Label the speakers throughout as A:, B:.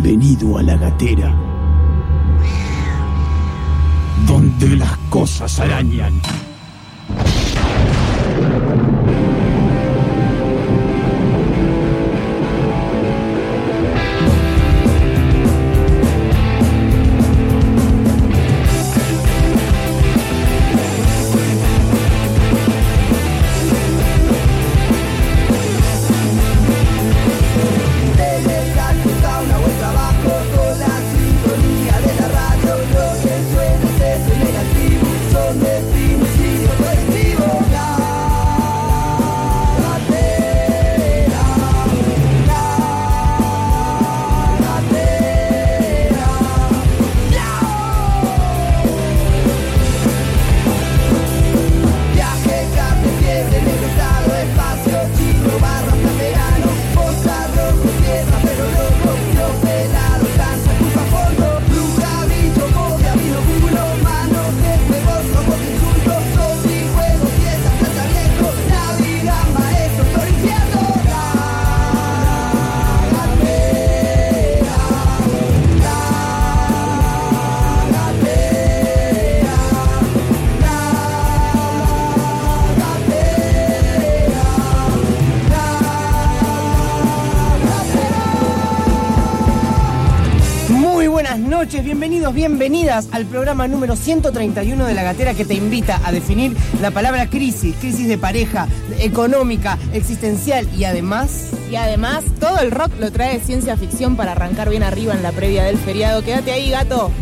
A: Bienvenido a la gatera, donde las cosas arañan.
B: Bienvenidos, bienvenidas al programa número 131 de La Gatera, que te invita a definir la palabra crisis de pareja, económica, existencial y además
C: todo el rock lo trae ciencia ficción para arrancar bien arriba en la previa del feriado. Quédate ahí, gato.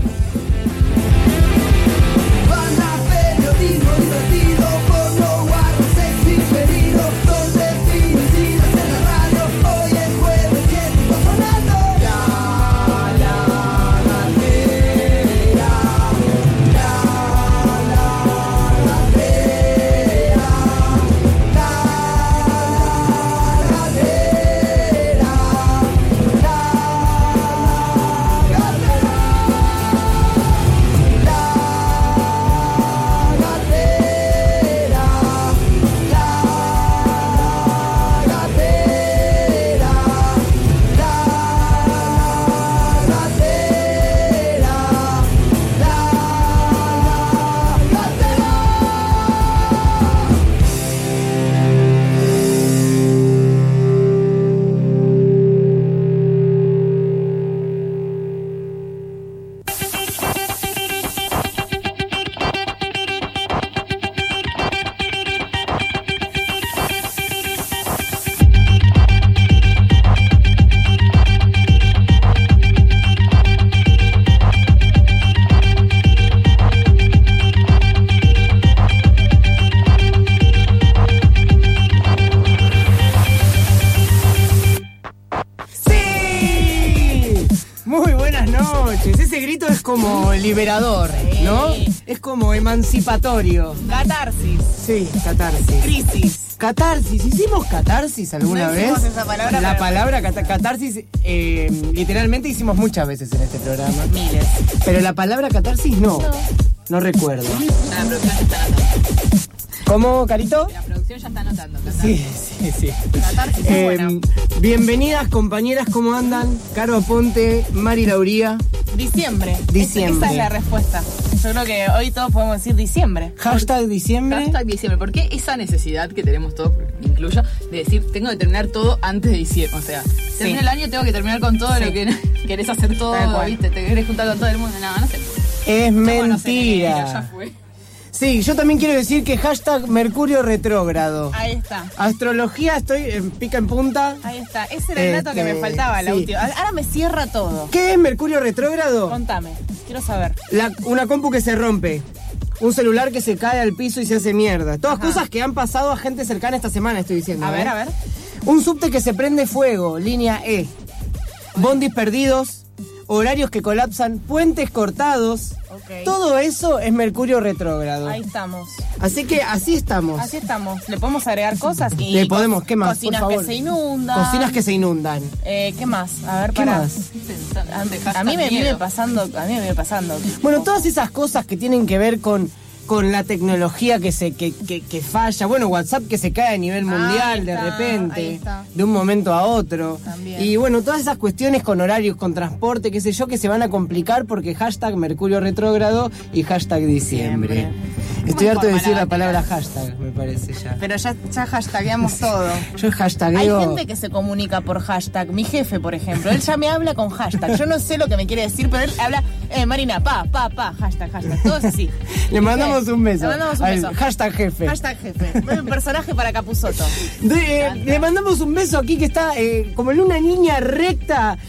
B: como liberador, ¿no? Es como emancipatorio.
C: Catarsis.
B: Sí, catarsis.
C: Crisis.
B: Catarsis. ¿Hicimos catarsis alguna vez?
C: Hicimos esa palabra.
B: La palabra catarsis, literalmente hicimos muchas veces en este programa.
C: Miles.
B: Pero la palabra catarsis no. No recuerdo.
C: La producción ya está anotando.
B: ¿Cómo, Carito?
C: La producción ya está anotando.
B: Sí.
C: Catarsis es bueno.
B: Bienvenidas, compañeras, ¿cómo andan? Caro Aponte, Mari Lauría.
C: Diciembre.
B: Diciembre.
C: Esa es la respuesta. Yo creo que hoy todos podemos decir diciembre.
B: Hashtag diciembre.
D: Hashtag diciembre. ¿Por qué esa necesidad que tenemos todos, incluyo, de decir, tengo que terminar todo antes de diciembre? O sea, termina el año, tengo que terminar con todo lo que querés hacer todo, ¿viste? Te querés juntar con todo el mundo. No sé.
B: Es mentira.
D: Ya fue.
B: Sí, yo también quiero decir que hashtag Mercurio retrógrado.
C: Ahí está.
B: Astrología, estoy en pica en punta.
C: Ahí está. Ese era el dato que me faltaba, la última. Ahora me cierra todo.
B: ¿Qué es Mercurio retrógrado?
C: Contame, quiero saber.
B: Una compu que se rompe. Un celular que se cae al piso y se hace mierda. Todas cosas que han pasado a gente cercana esta semana, estoy diciendo.
C: A ver.
B: Un subte que se prende fuego, línea E. Bondis perdidos, horarios que colapsan, puentes cortados.
C: Okay.
B: Todo eso es Mercurio retrógrado.
C: Ahí estamos.
B: Así que así estamos.
C: Así estamos. ¿Le podemos agregar cosas? Y
B: le podemos, ¿qué más?
C: Cocinas
B: por favor.
C: que se inundan.
B: Cocinas que se inundan.
C: ¿Qué más? A ver,
B: ¿qué más?
C: A mí me viene pasando.
B: Bueno, todas esas cosas que tienen que ver con con la tecnología que falla. Bueno, WhatsApp que se cae a nivel mundial de repente, de un momento a otro. También. Y bueno, todas esas cuestiones con horarios, con transporte, qué sé yo, que se van a complicar porque hashtag Mercurio retrógrado y hashtag diciembre. Estoy harto de decir la palabra hashtag, me parece ya.
C: Pero ya hashtagueamos todo.
B: Yo hashtagueo.
C: Hay gente que se comunica por hashtag. Mi jefe, por ejemplo, él ya me habla con hashtag. Yo no sé lo que me quiere decir, pero él habla, Marina, hashtag, todo es así.
B: Le mandamos un beso.
C: Le mandamos un beso.
B: Hashtag jefe.
C: Hashtag jefe. Un personaje para Capusotto.
B: Le mandamos un beso aquí que está como en una línea recta,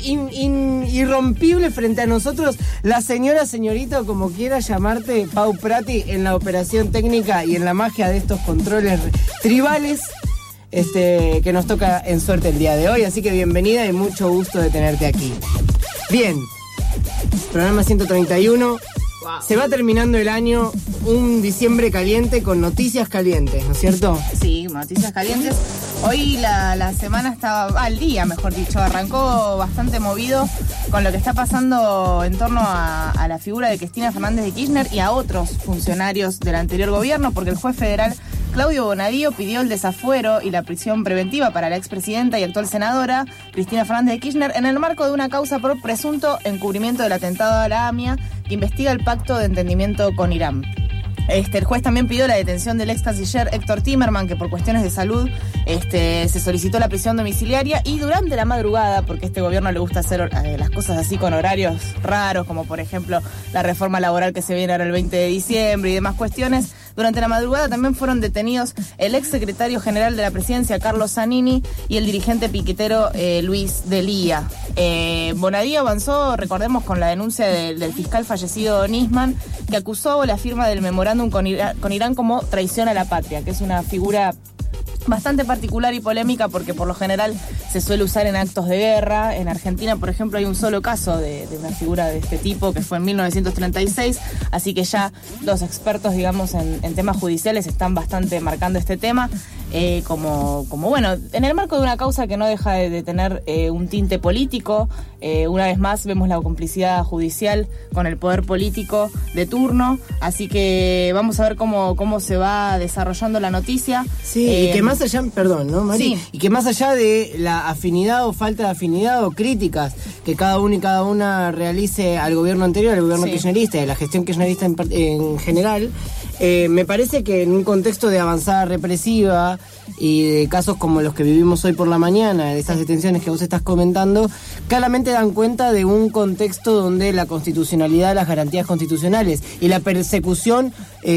B: irrompible frente a nosotros. La señorita, como quiera llamarte, Pau Prati, en la operación técnica y en la magia de estos controles tribales que nos toca en suerte el día de hoy. Así que bienvenida y mucho gusto de tenerte aquí. Bien, programa 131. Wow. Se va terminando el año, un diciembre caliente con noticias calientes, ¿no es cierto?
C: Sí, noticias calientes. Hoy la semana estaba, al día mejor dicho, arrancó bastante movido con lo que está pasando en torno a la figura de Cristina Fernández de Kirchner y a otros funcionarios del anterior gobierno, porque el juez federal Claudio Bonadío pidió el desafuero y la prisión preventiva para la expresidenta y actual senadora Cristina Fernández de Kirchner en el marco de una causa por presunto encubrimiento del atentado a la AMIA que investiga el pacto de entendimiento con Irán. El juez también pidió la detención del ex canciller Héctor Timerman, que por cuestiones de salud se solicitó la prisión domiciliaria, y durante la madrugada, porque a este gobierno le gusta hacer las cosas así con horarios raros, como por ejemplo la reforma laboral que se viene ahora el 20 de diciembre y demás cuestiones, durante la madrugada también fueron detenidos el ex secretario general de la presidencia, Carlos Zanini, y el dirigente piquetero Luis Delía. Bonadío avanzó, recordemos, con la denuncia del fiscal fallecido Nisman, que acusó la firma del memorándum con Irán como traición a la patria, que es una figura bastante particular y polémica porque por lo general se suele usar en actos de guerra. En Argentina, por ejemplo, hay un solo caso de una figura de este tipo que fue en 1936, así que ya los expertos, digamos, en temas judiciales están bastante marcando este tema como bueno, en el marco de una causa que no deja de tener un tinte político. Una vez más vemos la complicidad judicial con el poder político de turno, así que vamos a ver cómo se va desarrollando la noticia.
B: Sí, y que más allá, perdón, ¿no, Mari?
C: Sí.
B: Y que más allá de la afinidad o falta de afinidad o críticas que cada uno y cada una realice al gobierno anterior, al gobierno kirchnerista y a la gestión kirchnerista en general, me parece que en un contexto de avanzada represiva y de casos como los que vivimos hoy por la mañana, de estas detenciones que vos estás comentando, claramente dan cuenta de un contexto donde la constitucionalidad, las garantías constitucionales y la persecución,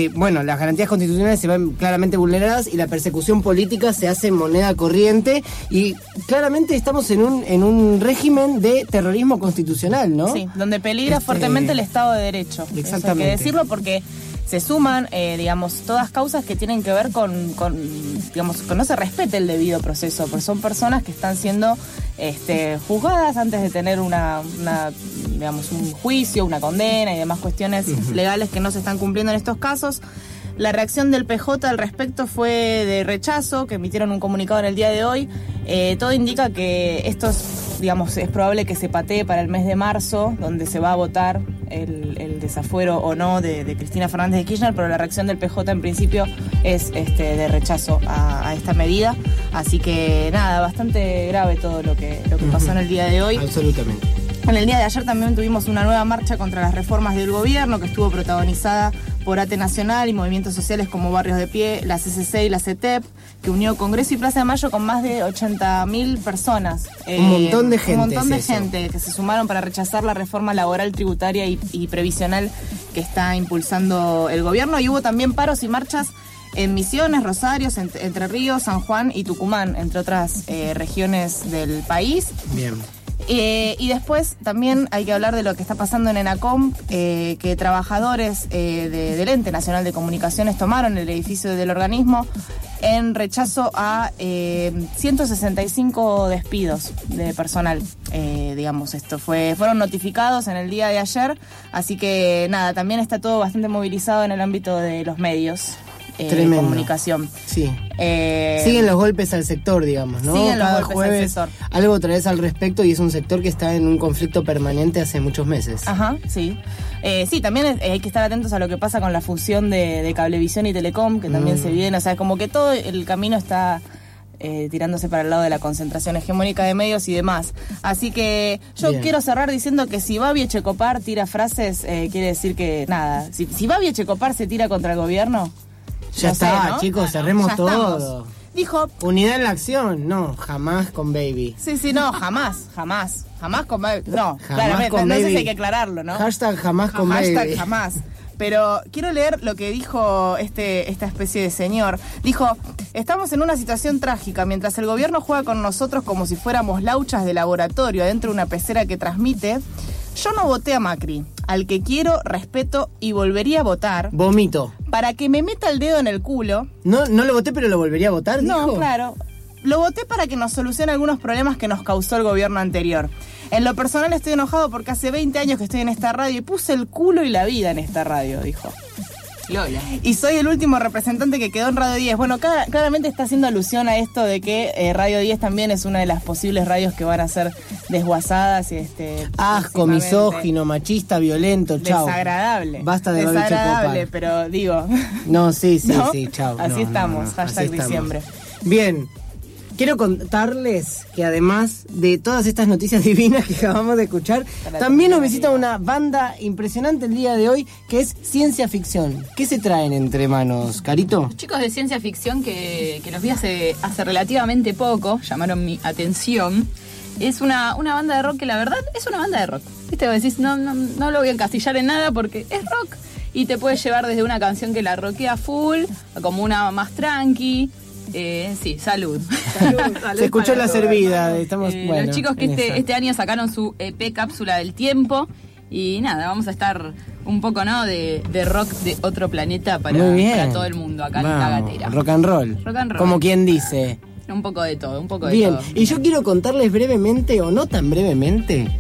B: las garantías constitucionales se ven claramente vulneradas y la persecución política se hace moneda corriente, y claramente estamos en un régimen de terrorismo constitucional, ¿no?
C: Sí, donde peligra fuertemente el Estado de Derecho.
B: Exactamente.
C: Eso hay que decirlo porque se suman, todas causas que tienen que ver con que no se respete el debido proceso, porque son personas que están siendo juzgadas antes de tener un juicio, una condena y demás cuestiones legales que no se están cumpliendo en estos casos. La reacción del PJ al respecto fue de rechazo, que emitieron un comunicado en el día de hoy. Todo indica que esto es probable que se patee para el mes de marzo, donde se va a votar el desafuero o no de Cristina Fernández de Kirchner, pero la reacción del PJ en principio es de rechazo a esta medida. Así que nada, bastante grave todo lo que pasó en el día de hoy.
B: Absolutamente.
C: En el día de ayer también tuvimos una nueva marcha contra las reformas del gobierno, que estuvo protagonizada por ATE Nacional y movimientos sociales como Barrios de Pie, la CCC y la CETEP, que unió Congreso y Plaza de Mayo con más de 80.000 personas.
B: Un montón de gente.
C: Un montón de gente que se sumaron para rechazar la reforma laboral, tributaria y previsional que está impulsando el gobierno. Y hubo también paros y marchas en Misiones, Rosario, Entre Ríos, San Juan y Tucumán, entre otras regiones del país.
B: Bien.
C: Y después también hay que hablar de lo que está pasando en ENACOM, que trabajadores del Ente Nacional de Comunicaciones tomaron el edificio del organismo en rechazo a 165 despidos de personal. Fueron notificados en el día de ayer, así que nada, también está todo bastante movilizado en el ámbito de los medios. comunicación.
B: Sí. Siguen los golpes al sector, digamos, ¿no?
C: Siguen los
B: Cada
C: golpes
B: jueves
C: al sector.
B: Algo traes al respecto y es un sector que está en un conflicto permanente hace muchos meses.
C: Ajá, sí. Sí, también hay que estar atentos a lo que pasa con la fusión de Cablevisión y Telecom, que también se viene, o sea, como que todo el camino está tirándose para el lado de la concentración hegemónica de medios y demás. Así que yo quiero cerrar diciendo que si Babi Echecopar tira frases, quiere decir que nada. Si Babi Echecopar se tira contra el gobierno,
B: ya está, ¿no? Chicos, cerremos todo.
C: Estamos. Dijo...
B: Unidad en la acción, no, jamás con Baby.
C: Sí, no, jamás con Baby. No,
B: jamás
C: claramente,
B: con
C: no
B: Baby.
C: sé si hay que aclararlo, ¿no?
B: Hashtag jamás con Baby.
C: Hashtag jamás. Pero quiero leer lo que dijo esta especie de señor. Dijo, estamos en una situación trágica. Mientras el gobierno juega con nosotros como si fuéramos lauchas de laboratorio adentro de una pecera que transmite, yo no voté a Macri, al que quiero, respeto y volvería a votar.
B: Vomito.
C: Para que me meta el dedo en el culo.
B: No lo voté, pero lo volvería a votar,
C: No,
B: dijo.
C: claro. Lo voté para que nos solucione algunos problemas que nos causó el gobierno anterior. En lo personal estoy enojado porque hace 20 años que estoy en esta radio y puse el culo y la vida en esta radio, dijo.
D: Lola.
C: Y soy el último representante que quedó en Radio 10. Bueno, claramente está haciendo alusión a esto de que Radio 10 también es una de las posibles radios que van a ser desguazadas.
B: Asco, misógino, machista, violento, chao.
C: Desagradable.
B: Basta de Babi Echecopar.
C: Desagradable, pero digo...
B: No, sí,
C: ¿no?
B: chao.
C: Así estamos, hashtag diciembre.
B: Bien. Quiero contarles que además de todas estas noticias divinas que acabamos de escuchar, también nos visita una banda impresionante el día de hoy, que es Ciencia Ficción. ¿Qué se traen entre manos, Carito?
D: Los chicos de Ciencia Ficción que los vi hace relativamente poco, llamaron mi atención. Es una banda de rock que la verdad es una banda de rock. ¿Viste? Vos decís, no lo voy a encasillar en nada porque es rock y te puede llevar desde una canción que la rockea full, a como una más tranqui. Sí, salud.
B: Se escuchó la servida. Estamos, bueno,
D: los chicos que este año sacaron su EP Cápsula del Tiempo. Y nada, vamos a estar un poco, ¿no? De rock de otro planeta para todo el mundo acá en La Gatera.
B: Rock and roll. Como quien dice.
D: Un poco de todo,
B: Bien, y yo quiero contarles brevemente, o no tan brevemente,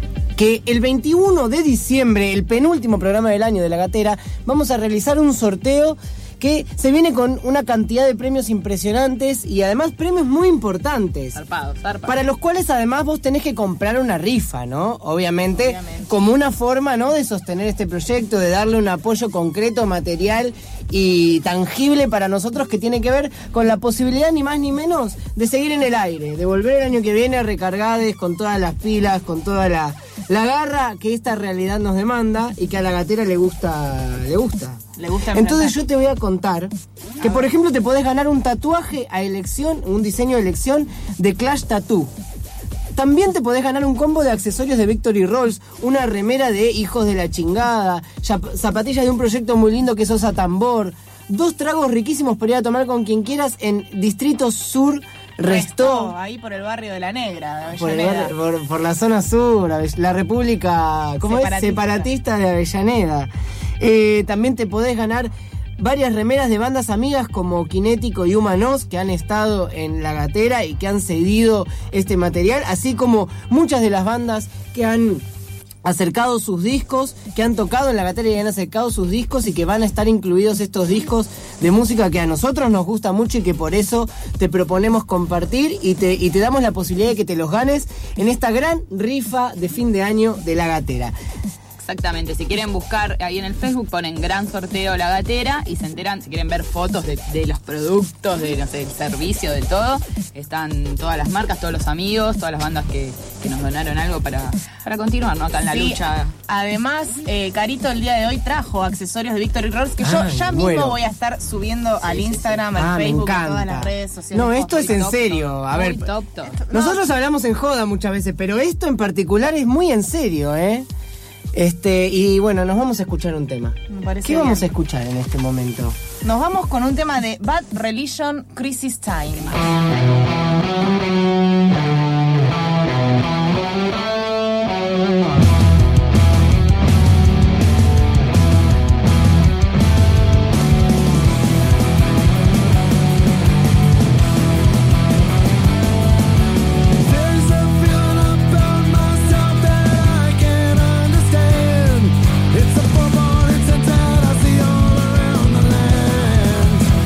B: que el 21 de diciembre, el penúltimo programa del año de La Gatera, vamos a realizar un sorteo que se viene con una cantidad de premios impresionantes y además premios muy importantes.
D: Zarpado.
B: Para los cuales además vos tenés que comprar una rifa, ¿no? Obviamente, como una forma, ¿no?, de sostener este proyecto, de darle un apoyo concreto, material y tangible para nosotros, que tiene que ver con la posibilidad, ni más ni menos, de seguir en el aire, de volver el año que viene recargados, con todas las pilas, con toda la garra que esta realidad nos demanda y que a La Gatera le gusta. Entonces yo te voy a contar que, por ejemplo, te podés ganar un tatuaje a elección, un diseño de elección de Clash Tattoo. También te podés ganar un combo de accesorios de Victory Rolls, una remera de Hijos de la Chingada, zapatillas de un proyecto muy lindo que es Osa Tambor, 2 tragos riquísimos para ir a tomar con quien quieras en Distrito Sur Restó.
C: Ahí por el barrio de La Negra, de
B: por la zona sur, la República, ¿cómo es? Separatista de Avellaneda. También te podés ganar varias remeras de bandas amigas como Kinético y Humanos, que han estado en La Gatera y que han cedido este material, así como muchas de las bandas que han acercado sus discos, que han tocado en La Gatera y han acercado sus discos, y que van a estar incluidos estos discos de música que a nosotros nos gusta mucho y que por eso te proponemos compartir y te damos la posibilidad de que te los ganes en esta gran rifa de fin de año de La Gatera.
D: Exactamente, si quieren buscar ahí en el Facebook, ponen Gran Sorteo La Gatera y se enteran. Si quieren ver fotos de los productos, de, no sé, el servicio, de todo, están todas las marcas, todos los amigos, todas las bandas que nos donaron algo para continuar, ¿no? Acá en la lucha.
C: Además, Carito el día de hoy trajo accesorios de Victory Rolls que yo ya mismo voy a estar subiendo al Instagram, al Facebook, a todas las redes sociales.
B: No, esto es en serio. A ver, nosotros hablamos en joda muchas veces, pero esto en particular es muy en serio, ¿eh? Y bueno, nos vamos a escuchar un tema. ¿Qué vamos a escuchar en este momento?
C: Nos vamos con un tema de Bad Religion, Crisis Time.
E: It's a football, it's a dead, I see all around the land.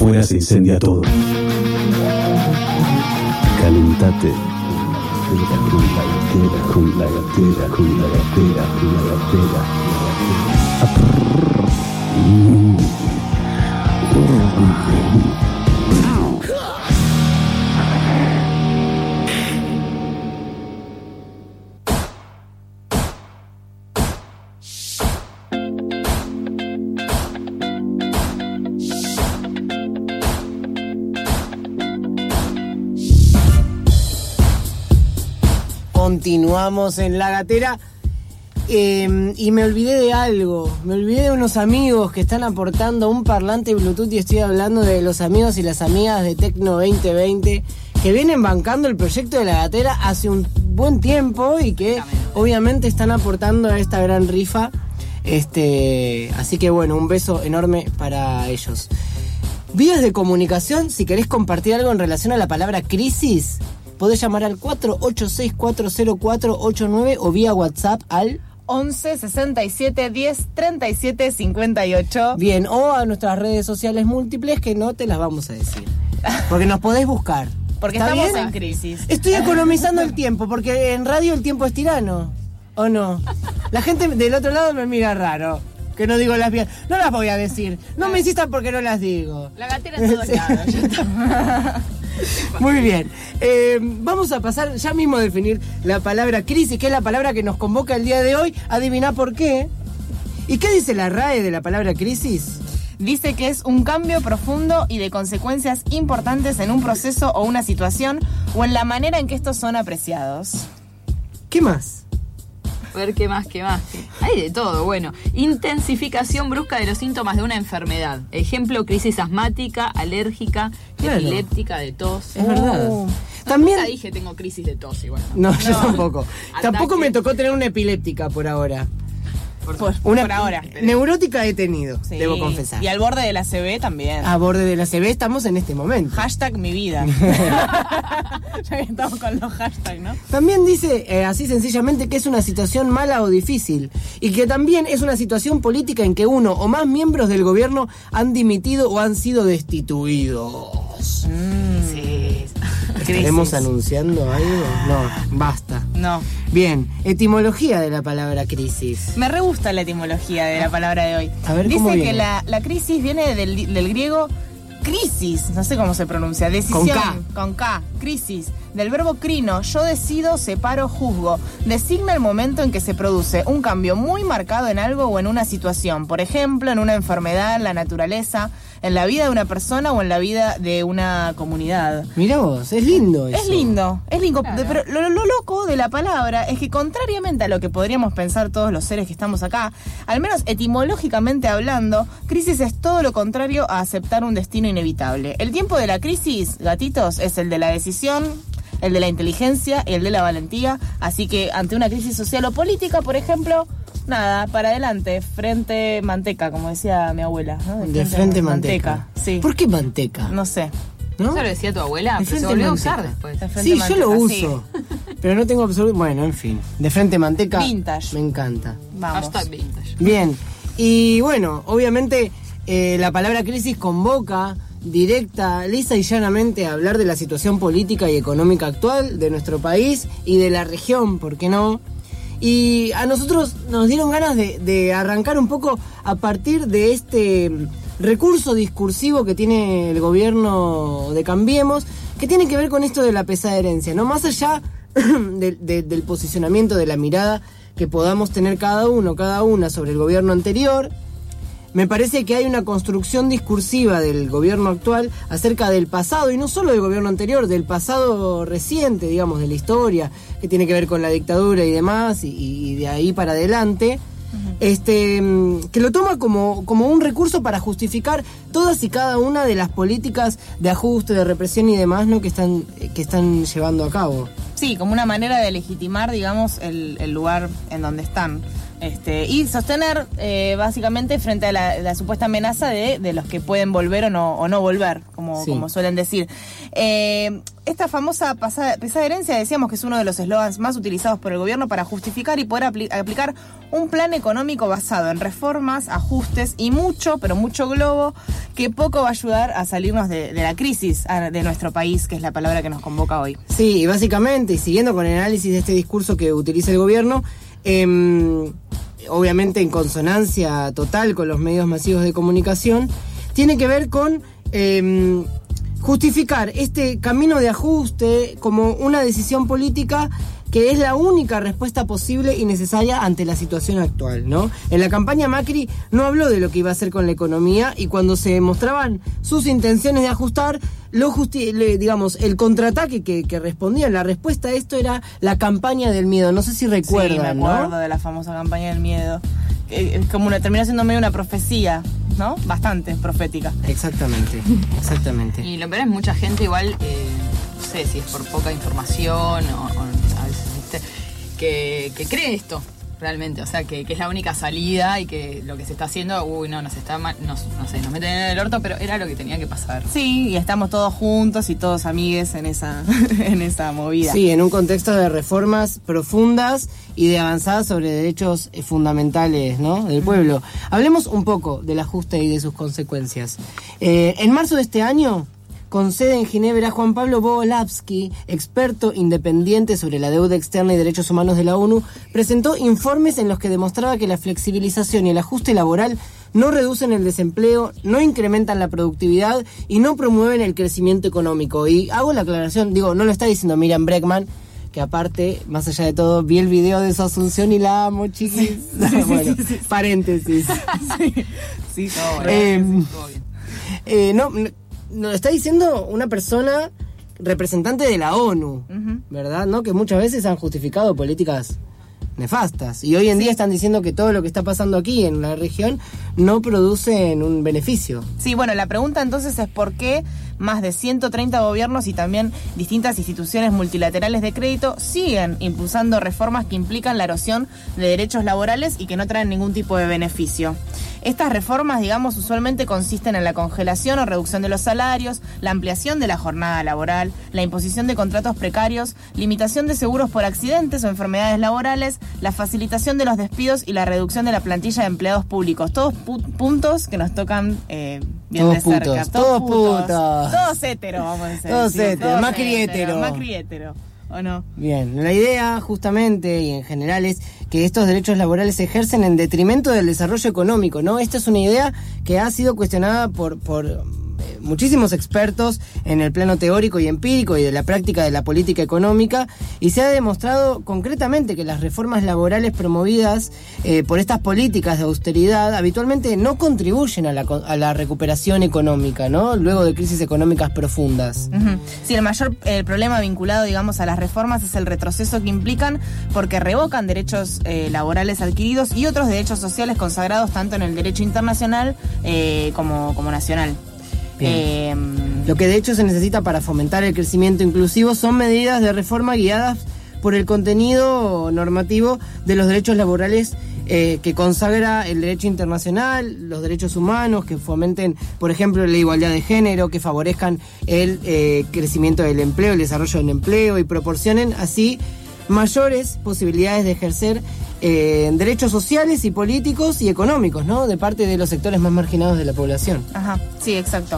A: afuera se incendia todo. Calentate. Con la gatera.
B: Continuamos en La Gatera y me olvidé de algo. Me olvidé de unos amigos que están aportando un parlante Bluetooth y estoy hablando de los amigos y las amigas de Tecno 2020 que vienen bancando el proyecto de La Gatera hace un buen tiempo y que obviamente están aportando a esta gran rifa. Así que bueno, un beso enorme para ellos. Vías de comunicación, si querés compartir algo en relación a la palabra crisis, podés llamar al 48640489 o vía WhatsApp al
C: 11 67 10 37 58.
B: Bien, o a nuestras redes sociales múltiples que no te las vamos a decir. Porque nos podés buscar.
C: Porque
B: ¿Está
C: estamos
B: bien?
C: en crisis.
B: Estoy economizando el tiempo, porque en radio el tiempo es tirano. ¿O no? La gente del otro lado me mira raro. Que no digo las vías. No las voy a decir. No me insistan porque no las digo.
D: La gatera en todos lados. Ya está.
B: Muy bien. Vamos a pasar ya mismo a definir la palabra crisis, que es la palabra que nos convoca el día de hoy. Adivina por qué. ¿Y qué dice la RAE de la palabra crisis?
C: Dice que es un cambio profundo y de consecuencias importantes en un proceso o una situación o en la manera en que estos son apreciados.
B: ¿Qué más?
D: A ver, ¿qué más? Hay de todo, bueno. Intensificación brusca de los síntomas de una enfermedad. Ejemplo, crisis asmática, alérgica,
B: Claro.
D: epiléptica, de tos.
B: Es verdad.
D: También
B: También...
D: dije tengo crisis de tos igual.
B: No, yo tampoco.
D: Ataque.
B: Tampoco me tocó tener una epiléptica por ahora.
C: Por ahora.
B: Neurótica he tenido,
C: Sí.
B: debo confesar.
C: Y al borde de la CB también.
B: A borde de la CB estamos en este momento.
C: Hashtag mi vida. Ya que estamos con los hashtags, ¿no?
B: También dice, así sencillamente, que es una situación mala o difícil. Y que también es una situación política en que uno o más miembros del gobierno han dimitido o han sido destituidos.
D: Sí.
B: ¿Estaremos anunciando algo? No, basta.
C: No.
B: Bien, etimología de la palabra crisis.
C: Me re gusta la etimología de la palabra de hoy.
B: A ver,
C: dice
B: ¿cómo
C: que
B: viene?
C: la crisis viene del griego crisis, no sé cómo se pronuncia, decisión, con K, crisis, del verbo crino, yo decido, separo, juzgo. Designa el momento en que se produce un cambio muy marcado en algo o en una situación, por ejemplo, en una enfermedad, en la naturaleza, en la vida de una persona o en la vida de una comunidad.
B: Mirá vos, es lindo eso.
C: Es lindo,
D: Claro.
C: pero lo loco de la palabra es que contrariamente a lo que podríamos pensar todos los seres que estamos acá, al menos etimológicamente hablando, crisis es todo lo contrario a aceptar un destino inevitable. El tiempo de la crisis, gatitos, es el de la decisión, el de la inteligencia y el de la valentía, así que ante una crisis social o política, por ejemplo, nada, para adelante, frente manteca, como decía mi abuela, ¿no?
B: De frente manteca.
C: Sí.
B: ¿Por qué manteca?
C: No sé.
B: ¿No?
D: Eso lo decía tu abuela,
B: De
D: pero se
B: frente
D: volvió a
B: manteca.
D: usar después.
C: De frente
B: Sí, yo lo
C: manteca, sí.
B: uso. Pero no tengo absoluto... Bueno, en fin. De frente manteca.
C: Vintage.
B: Me encanta.
C: Vamos.
D: Hashtag vintage.
B: Bien. Y bueno, obviamente la palabra crisis convoca directa, lisa y llanamente a hablar de la situación política y económica actual de nuestro país y de la región, ¿por qué no? Y a nosotros nos dieron ganas de arrancar un poco a partir de este recurso discursivo que tiene el gobierno de Cambiemos, que tiene que ver con esto de la pesada herencia, ¿no? Más allá del posicionamiento, de la mirada que podamos tener cada uno, cada una sobre el gobierno anterior, me parece que hay una construcción discursiva del gobierno actual acerca del pasado, y no solo del gobierno anterior, del pasado reciente, digamos, de la historia, que tiene que ver con la dictadura y demás, y de ahí para adelante, que lo toma como un recurso para justificar todas y cada una de las políticas de ajuste, de represión y demás, ¿no? que están llevando a cabo.
C: Sí, como una manera de legitimar, digamos, el lugar en donde están. y sostener básicamente frente a la supuesta amenaza de los que pueden volver o no volver, como suelen decir. Esta famosa pesada herencia, decíamos que es uno de los eslogans más utilizados por el gobierno para justificar y poder aplicar un plan económico basado en reformas, ajustes y mucho, pero mucho globo, que poco va a ayudar a salirnos de la crisis de nuestro país, que es la palabra que nos convoca hoy.
B: Sí, y básicamente, y siguiendo con el análisis de este discurso que utiliza el gobierno, obviamente en consonancia total con los medios masivos de comunicación, tiene que ver con justificar este camino de ajuste como una decisión política que es la única respuesta posible y necesaria ante la situación actual, ¿no? En la campaña Macri no habló de lo que iba a hacer con la economía, y cuando se mostraban sus intenciones de ajustar, digamos, el contraataque que respondía, la respuesta a esto era la campaña del miedo. No sé si recuerdan,
C: sí, me acuerdo,
B: ¿no?
C: de la famosa campaña del miedo. Como terminó siendo medio una profecía, ¿no? Bastante profética.
B: Exactamente.
D: Y lo peor es mucha gente igual, no sé si es por poca información o a veces, ¿viste? Que cree esto realmente, o sea, que es la única salida y que lo que se está haciendo, nos está mal, no sé, nos meten en el orto, pero era lo que tenía que pasar.
C: Sí, y estamos todos juntos y todos amigues en esa movida.
B: Sí, en un contexto de reformas profundas y de avanzadas sobre derechos fundamentales, ¿no?, del pueblo. Hablemos un poco del ajuste y de sus consecuencias. En marzo de este año, con sede en Ginebra, Juan Pablo Bogolavsky, experto independiente sobre la deuda externa y derechos humanos de la ONU, presentó informes en los que demostraba que la flexibilización y el ajuste laboral no reducen el desempleo, no incrementan la productividad y no promueven el crecimiento económico. Y hago la aclaración, no lo está diciendo Miriam Bregman, que aparte, más allá de todo, vi el video de su asunción y la amo, chiquis. Bueno, paréntesis.
C: Sí, todo bueno.
B: No, está diciendo una persona representante de la ONU, ¿verdad? ¿No? Que muchas veces han justificado políticas nefastas. Y hoy en día están diciendo que todo lo que está pasando aquí en la región no produce un beneficio.
C: Sí, bueno, la pregunta entonces es por qué más de 130 gobiernos y también distintas instituciones multilaterales de crédito siguen impulsando reformas que implican la erosión de derechos laborales y que no traen ningún tipo de beneficio. Estas reformas, usualmente consisten en la congelación o reducción de los salarios, la ampliación de la jornada laboral, la imposición de contratos precarios, limitación de seguros por accidentes o enfermedades laborales, la facilitación de los despidos y la reducción de la plantilla de empleados públicos. Todos puntos que nos tocan bien
B: todos
C: de cerca.
B: Putos, todos putos.
C: Todos héteros, vamos a decir.
B: Todos héteros, Macri
C: hétero. ¿O no?
B: Bien, la idea justamente y en general es que estos derechos laborales se ejercen en detrimento del desarrollo económico, ¿no? Esta es una idea que ha sido cuestionada por muchísimos expertos en el plano teórico y empírico y de la práctica de la política económica, y se ha demostrado concretamente que las reformas laborales promovidas por estas políticas de austeridad habitualmente no contribuyen a la recuperación económica, ¿no?, luego de crisis económicas profundas.
C: Uh-huh. Sí, el mayor problema vinculado, a las reformas es el retroceso que implican, porque revocan derechos laborales adquiridos y otros derechos sociales consagrados tanto en el derecho internacional como nacional.
B: Lo que de hecho se necesita para fomentar el crecimiento inclusivo son medidas de reforma guiadas por el contenido normativo de los derechos laborales que consagra el derecho internacional, los derechos humanos, que fomenten, por ejemplo, la igualdad de género, que favorezcan el crecimiento del empleo, el desarrollo del empleo y proporcionen así mayores posibilidades de ejercer derechos sociales y políticos y económicos, ¿no?, de parte de los sectores más marginados de la población.
C: Ajá, sí, exacto.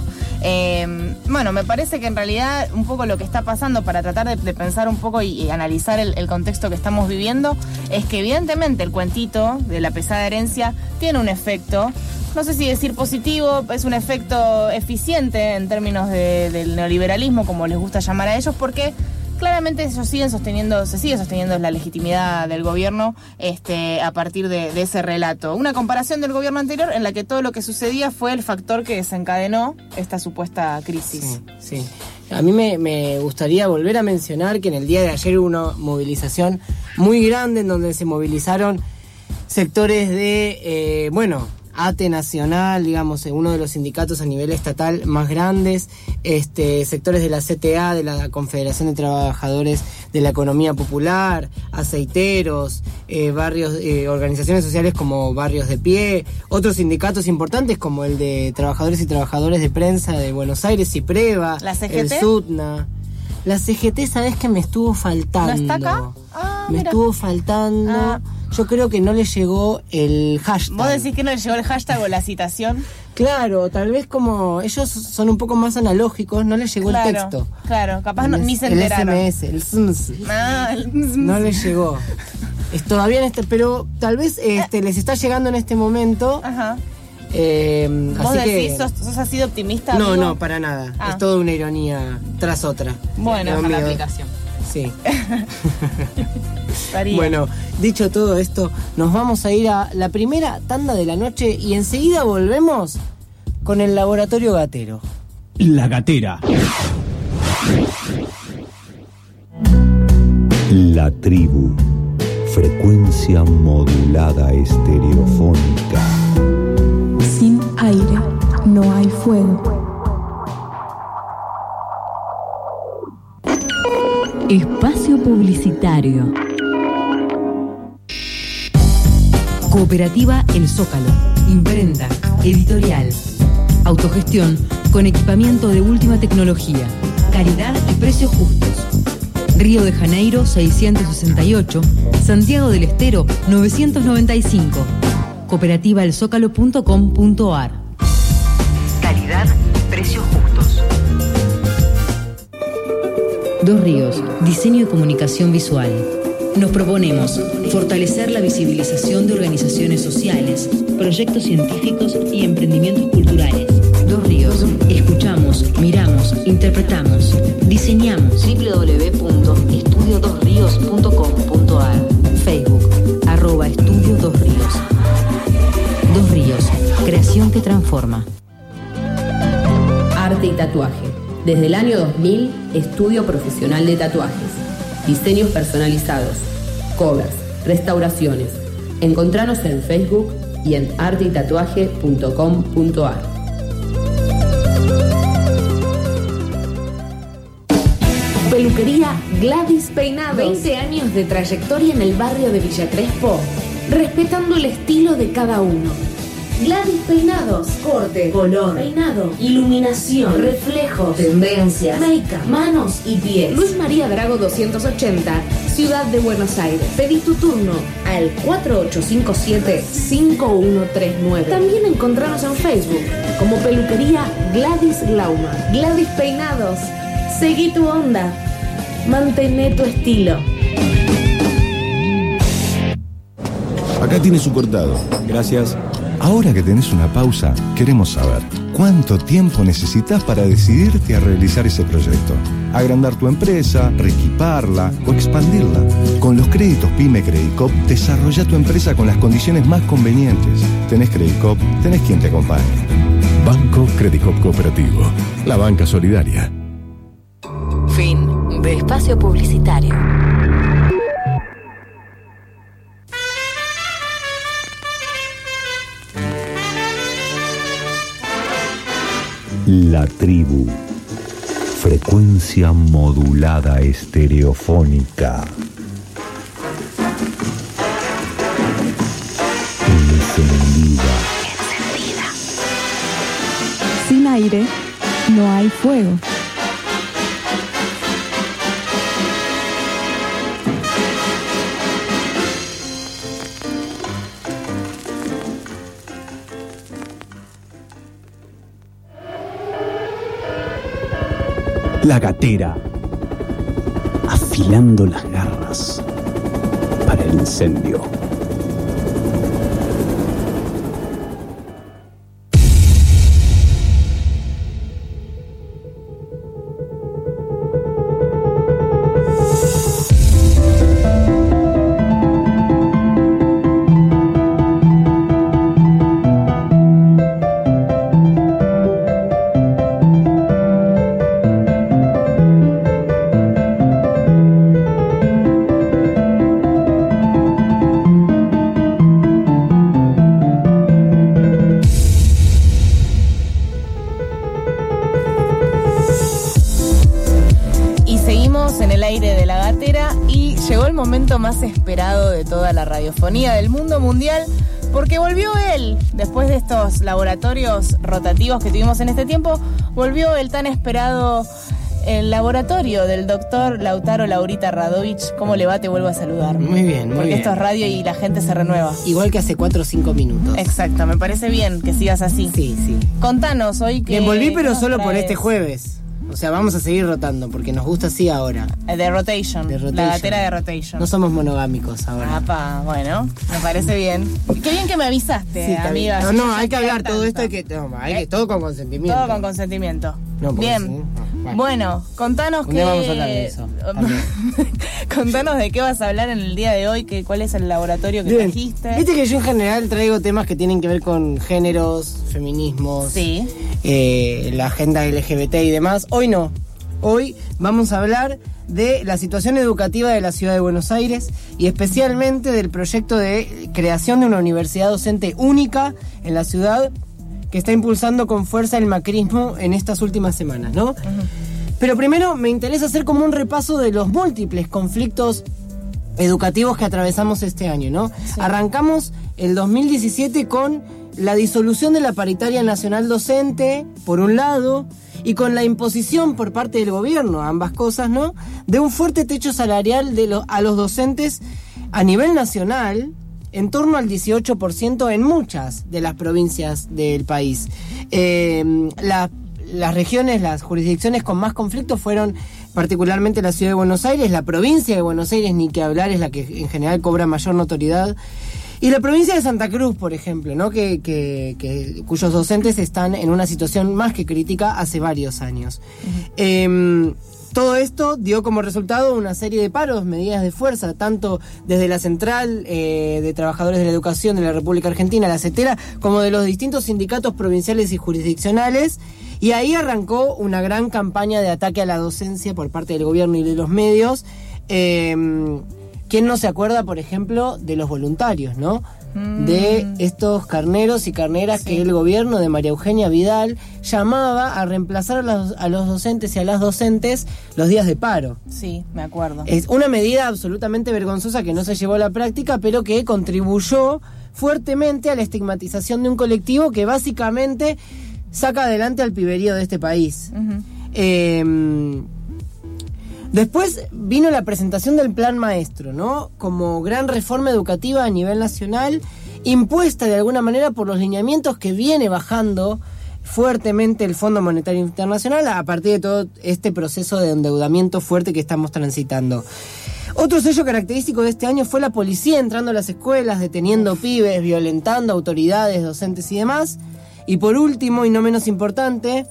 C: Me parece que en realidad un poco lo que está pasando, para tratar de pensar un poco y analizar el contexto que estamos viviendo, es que evidentemente el cuentito de la pesada herencia tiene un efecto, no sé si decir positivo, es un efecto eficiente en términos del neoliberalismo, como les gusta llamar a ellos, porque claramente ellos se sigue sosteniendo la legitimidad del gobierno a partir de ese relato. Una comparación del gobierno anterior en la que todo lo que sucedía fue el factor que desencadenó esta supuesta crisis.
B: Sí. A mí me gustaría volver a mencionar que en el día de ayer hubo una movilización muy grande en donde se movilizaron sectores de, ATE Nacional, digamos, uno de los sindicatos a nivel estatal más grandes, sectores de la CTA, de la Confederación de Trabajadores de la Economía Popular, aceiteros, barrios, organizaciones sociales como Barrios de Pie, otros sindicatos importantes como el de Trabajadores y Trabajadores de Prensa de Buenos Aires, CIPREVA,
C: ¿La CGT?
B: el SUTNA. La CGT, ¿sabés que me estuvo faltando?
C: ¿No está acá?
B: Me
C: mira.
B: estuvo faltando. Yo creo que no le llegó el hashtag.
C: ¿Vos decís que no le llegó el hashtag o la citación?
B: Claro, tal vez como ellos son un poco más analógicos, no les llegó el texto.
C: Claro, capaz ni se enteraron.
B: El SMS, el SMS. No les llegó. Todavía pero tal vez les está llegando en este momento.
C: Ajá.
B: ¿Vos
C: así
B: decís,
C: que sos así de optimista?
B: No,
C: amigo?
B: no, para nada. Es toda una ironía tras otra.
C: Bueno,
D: Baja la
B: mío.
D: aplicación.
B: Sí.
C: Estaría.
B: Bueno, dicho todo esto, nos vamos a ir a la primera tanda de la noche y enseguida volvemos con el Laboratorio Gatero.
A: La Gatera. La tribu. Frecuencia modulada estereofónica.
E: Sin aire no hay fuego.
F: Espacio publicitario. Cooperativa El Zócalo. Imprenta, editorial, autogestión con equipamiento de última tecnología, calidad y precios justos. Río de Janeiro 668, Santiago del Estero 995. Cooperativaelzócalo.com.ar. Calidad, precios justos. Dos Ríos, diseño y comunicación visual. Nos proponemos fortalecer la visibilización de organizaciones sociales, proyectos científicos y emprendimientos culturales. Dos Ríos, escuchamos, miramos, interpretamos, diseñamos. www.estudiodosrios.com.ar. Facebook, @Estudio Dos Ríos. Dos Ríos, creación que transforma.
G: Arte y tatuaje. Desde el año 2000, estudio profesional de tatuajes. Diseños personalizados, covers, restauraciones. Encontranos en Facebook y en arteytatuaje.com.ar. Peluquería Gladys Peinados. 20 años de trayectoria en el barrio de Villa Crespo, respetando el estilo de cada uno. Gladys Peinados, corte, color, peinado, iluminación, reflejos, tendencias, make-up, manos y pies. Luis María Drago 280, Ciudad de Buenos Aires. Pedí tu turno al 4857-5139. También encontranos en Facebook como Peluquería Gladys Glauma. Gladys Peinados, seguí tu onda, mantené tu estilo.
H: Acá tiene su cortado. Gracias. Ahora que tenés una pausa, queremos saber cuánto tiempo necesitas para decidirte a realizar ese proyecto. Agrandar tu empresa, reequiparla o expandirla. Con los créditos PYME Credicop, desarrolla tu empresa con las condiciones más convenientes. Tenés Credicop, tenés quien te acompañe.
I: Banco Credicop Cooperativo, la banca solidaria.
F: Fin de espacio publicitario.
A: La tribu. Frecuencia modulada estereofónica. Encendida.
E: Sin aire no hay fuego.
A: La Gatera. Afilando las garras para el incendio.
C: llegó el momento más esperado de toda la radiofonía del mundo mundial, porque volvió él, después de estos laboratorios rotativos que tuvimos en este tiempo, volvió el tan esperado el laboratorio del doctor Lautaro Laurita Radovich. ¿Cómo le va? Te vuelvo a saludar.
B: Muy bien, muy
C: porque
B: bien.
C: Esto es radio y la gente se renueva.
B: Igual que hace 4 o 5 minutos.
C: Exacto, me parece bien que sigas así.
B: Sí, sí.
C: Contanos hoy que...
B: Bien, volví, pero solo por
C: traes?
B: este jueves. O sea, vamos a seguir rotando, porque nos gusta así ahora.
C: The Rotation, la gatera de Rotation.
B: No somos monogámicos ahora.
C: Apa, bueno, me parece bien. Qué bien que me avisaste,
B: Sí, está
C: amiga.
B: bien.
C: Yo
B: No,
C: ya
B: hay que
C: estoy
B: hablar
C: al
B: todo
C: tanto.
B: esto, hay que todo con consentimiento.
C: Todo con consentimiento.
B: No, porque
C: bien.
B: sí, no.
C: Bueno, contanos
B: Un día vamos a hablar de eso, también.
C: Contanos de qué vas a hablar en el día de hoy, cuál es el laboratorio que
B: Bien.
C: trajiste.
B: Viste que yo en general traigo temas que tienen que ver con géneros, feminismos,
C: Sí.
B: La agenda LGBT y demás. Hoy no. Hoy vamos a hablar de la situación educativa de la ciudad de Buenos Aires y especialmente del proyecto de creación de una universidad docente única en la ciudad que está impulsando con fuerza el macrismo en estas últimas semanas, ¿no? Pero primero me interesa hacer como un repaso de los múltiples conflictos educativos que atravesamos este año, ¿no?
C: Sí.
B: Arrancamos el 2017 con la disolución de la paritaria nacional docente, por un lado, y con la imposición por parte del gobierno, ambas cosas, ¿no?, de un fuerte techo salarial a los docentes a nivel nacional, en torno al 18% en muchas de las provincias del país. Las regiones, las jurisdicciones con más conflictos fueron particularmente la ciudad de Buenos Aires, la provincia de Buenos Aires, ni que hablar, es la que en general cobra mayor notoriedad, y la provincia de Santa Cruz, por ejemplo, ¿no?, cuyos docentes están en una situación más que crítica hace varios años. Todo esto dio como resultado una serie de paros, medidas de fuerza, tanto desde la Central de Trabajadores de la Educación de la República Argentina, la CETERA, como de los distintos sindicatos provinciales y jurisdiccionales, y ahí arrancó una gran campaña de ataque a la docencia por parte del gobierno y de los medios. ¿Quién no se acuerda, por ejemplo, de los voluntarios, ¿no? De estos carneros y carneras que el gobierno de María Eugenia Vidal llamaba a reemplazar a los docentes y a las docentes los días de paro.
C: Sí, me acuerdo.
B: Es una medida absolutamente vergonzosa que no se llevó a la práctica, pero que contribuyó fuertemente a la estigmatización de un colectivo que básicamente saca adelante al piberío de este país. Después vino la presentación del Plan Maestro, ¿no?, como gran reforma educativa a nivel nacional, impuesta de alguna manera por los lineamientos que viene bajando fuertemente el Fondo Monetario Internacional a partir de todo este proceso de endeudamiento fuerte que estamos transitando. Otro sello característico de este año fue la policía entrando a las escuelas, deteniendo pibes, violentando autoridades, docentes y demás. Y por último, y no menos importante,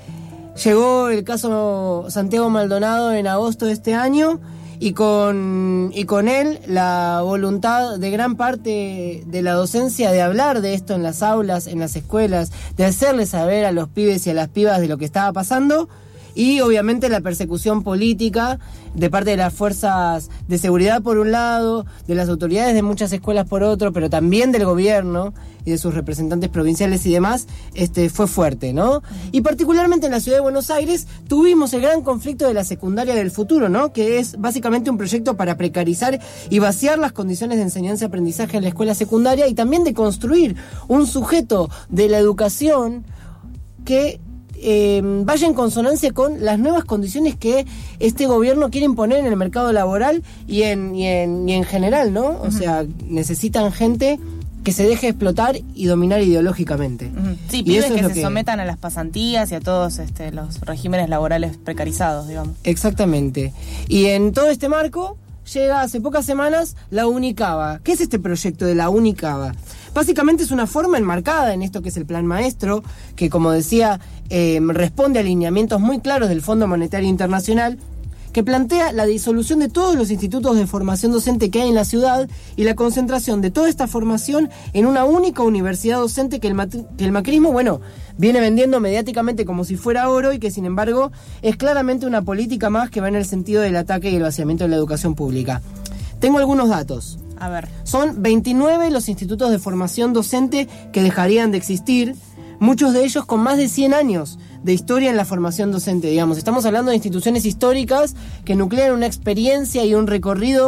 B: llegó el caso Santiago Maldonado en agosto de este año y con él la voluntad de gran parte de la docencia de hablar de esto en las aulas, en las escuelas, de hacerles saber a los pibes y a las pibas de lo que estaba pasando, y obviamente la persecución política de parte de las fuerzas de seguridad por un lado, de las autoridades de muchas escuelas por otro, pero también del gobierno y de sus representantes provinciales y demás, fue fuerte, ¿no? Y particularmente en la ciudad de Buenos Aires tuvimos el gran conflicto de la secundaria del futuro, ¿no?, que es básicamente un proyecto para precarizar y vaciar las condiciones de enseñanza y aprendizaje en la escuela secundaria y también de construir un sujeto de la educación que vaya en consonancia con las nuevas condiciones que este gobierno quiere imponer en el mercado laboral y en general, ¿no? O sea, necesitan gente que se deje explotar y dominar ideológicamente.
C: Sí,
B: Y
C: pibes
B: eso es
C: que
B: lo
C: se sometan a las pasantías y a todos los regímenes laborales precarizados, digamos.
B: Exactamente. Y en todo este marco llega hace pocas semanas la Unicaba. ¿Qué es este proyecto de la Unicaba? Básicamente es una forma enmarcada en esto que es el Plan Maestro, que, como decía, responde a alineamientos muy claros del Fondo Monetario Internacional, que plantea la disolución de todos los institutos de formación docente que hay en la ciudad y la concentración de toda esta formación en una única universidad docente que el macrismo, bueno, viene vendiendo mediáticamente como si fuera oro y que, sin embargo, es claramente una política más que va en el sentido del ataque y el vaciamiento de la educación pública. Tengo algunos datos.
C: A ver.
B: Son 29 los institutos de formación docente que dejarían de existir, muchos de ellos con más de 100 años de historia en la formación docente, digamos. Estamos hablando de instituciones históricas que nuclean una experiencia y un recorrido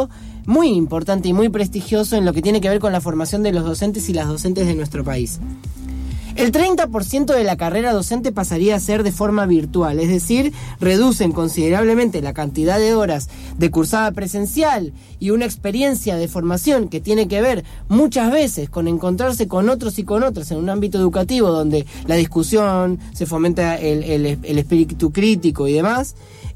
B: muy importante y muy prestigioso en lo que tiene que ver con la formación de los docentes y las docentes de nuestro país. El 30% de la carrera docente pasaría a ser de forma virtual, es decir, reducen considerablemente la cantidad de horas de cursada presencial y una experiencia de formación que tiene que ver muchas veces con encontrarse con otros y con otras en un ámbito educativo donde la discusión, se fomenta el espíritu crítico y demás,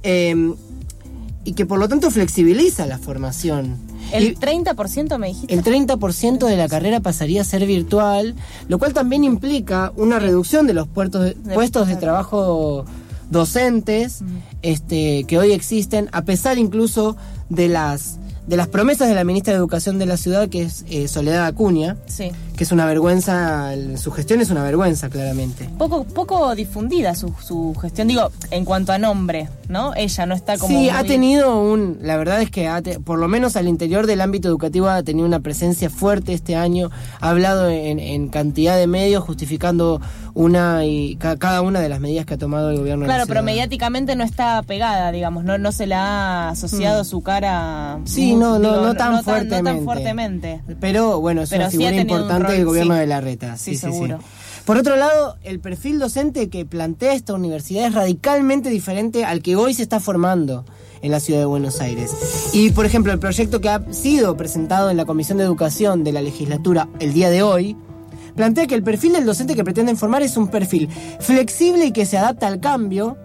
B: y que por lo tanto flexibiliza la formación.
C: ¿El 30% me dijiste?
B: El 30% de la carrera pasaría a ser virtual, lo cual también implica una reducción de los puestos de trabajo docentes que hoy existen, a pesar incluso de las promesas de la ministra de Educación de la ciudad, que es Soledad Acuña,
C: sí,
B: que es una vergüenza, su gestión es una vergüenza, claramente.
C: Poco difundida su gestión, digo, en cuanto a nombre, ¿no? Ella no está como...
B: Sí,
C: muy...
B: ha tenido la verdad es que por lo menos al interior del ámbito educativo ha tenido una presencia fuerte este año, ha hablado en cantidad de medios justificando cada una de las medidas que ha tomado el gobierno.
C: Claro, pero mediáticamente no está pegada, digamos, no se le ha asociado su cara...
B: Sí, no tan fuertemente. Pero bueno, es una figura importante del gobierno de Larreta.
C: Sí, seguro.
B: Sí. Por otro lado, el perfil docente que plantea esta universidad es radicalmente diferente al que hoy se está formando en la ciudad de Buenos Aires. Y, por ejemplo, el proyecto que ha sido presentado en la Comisión de Educación de la legislatura el día de hoy plantea que el perfil del docente que pretenden formar es un perfil flexible y que se adapta al cambio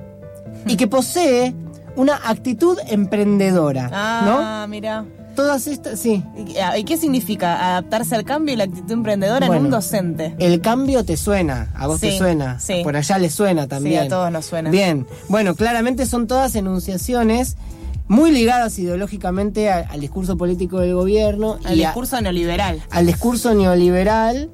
B: y que posee una actitud emprendedora, ¿no?
C: Mira.
B: Todas estas, sí.
C: ¿Y qué significa adaptarse al cambio y la actitud emprendedora en un docente?
B: El cambio te suena, a vos te suena, por allá le suena también.
C: Sí, a todos nos suena.
B: Bien, bueno, claramente son todas enunciaciones muy ligadas ideológicamente al discurso político del gobierno.
C: Al discurso neoliberal.
B: Al discurso neoliberal.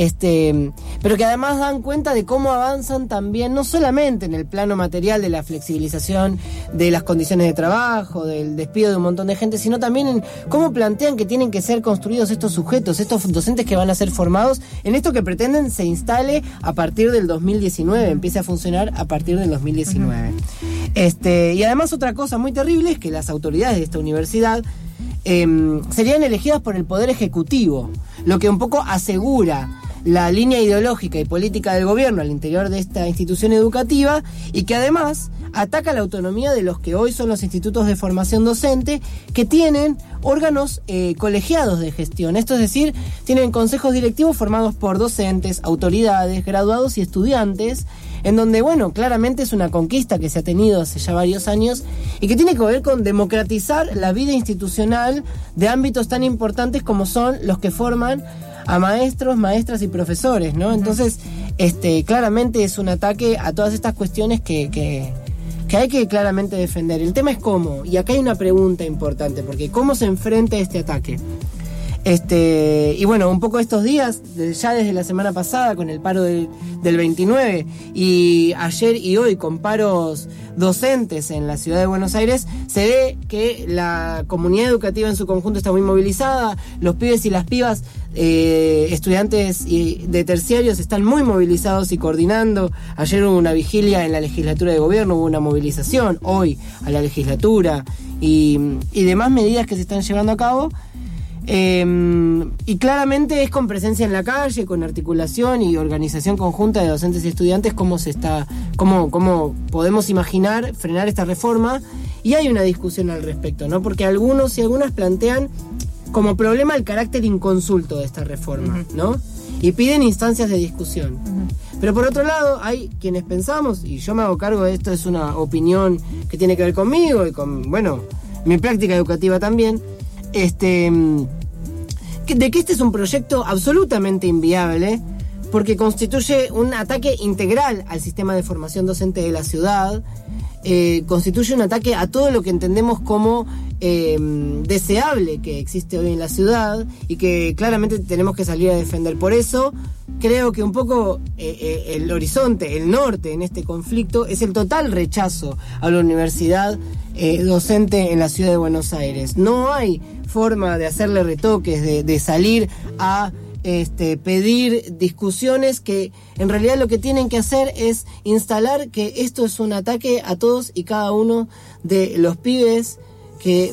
B: Pero que además dan cuenta de cómo avanzan también, no solamente en el plano material de la flexibilización de las condiciones de trabajo, del despido de un montón de gente, sino también en cómo plantean que tienen que ser construidos estos sujetos, estos docentes que van a ser formados en esto que pretenden se instale a partir del 2019, empiece a funcionar a partir del 2019. Y además otra cosa muy terrible es que las autoridades de esta universidad serían elegidas por el Poder Ejecutivo, lo que un poco asegura la línea ideológica y política del gobierno al interior de esta institución educativa y que además ataca la autonomía de los que hoy son los institutos de formación docente, que tienen órganos colegiados de gestión, esto es decir, tienen consejos directivos formados por docentes, autoridades, graduados y estudiantes, en donde, bueno, claramente es una conquista que se ha tenido hace ya varios años y que tiene que ver con democratizar la vida institucional de ámbitos tan importantes como son los que forman a maestros, maestras y profesores, ¿no? Entonces, claramente es un ataque a todas estas cuestiones que hay que claramente defender. El tema es cómo, y acá hay una pregunta importante, porque ¿cómo se enfrenta este ataque? Y bueno, un poco estos días, ya desde la semana pasada con el paro del 29 y ayer y hoy con paros docentes en la ciudad de Buenos Aires, se ve que la comunidad educativa en su conjunto está muy movilizada, los pibes y las pibas, estudiantes de terciarios están muy movilizados y coordinando. Ayer hubo una vigilia en la legislatura de gobierno, hubo una movilización hoy a la legislatura y demás medidas que se están llevando a cabo. Y claramente es con presencia en la calle, con articulación y organización conjunta de docentes y estudiantes cómo podemos imaginar frenar esta reforma, y hay una discusión al respecto, ¿no? Porque algunos y algunas plantean como problema el carácter inconsulto de esta reforma, ¿no? Y piden instancias de discusión. Pero por otro lado, hay quienes pensamos, y yo me hago cargo de esto, es una opinión que tiene que ver conmigo y con, bueno, mi práctica educativa también, de que este es un proyecto absolutamente inviable porque constituye un ataque integral al sistema de formación docente de la ciudad, constituye un ataque a todo lo que entendemos como deseable que existe hoy en la ciudad y que claramente tenemos que salir a defender. Por eso creo que un poco el horizonte, el norte en este conflicto es el total rechazo a la universidad docente en la ciudad de Buenos Aires. No hay forma de hacerle retoques, de salir a pedir discusiones que en realidad lo que tienen que hacer es instalar que esto es un ataque a todos y cada uno de los pibes que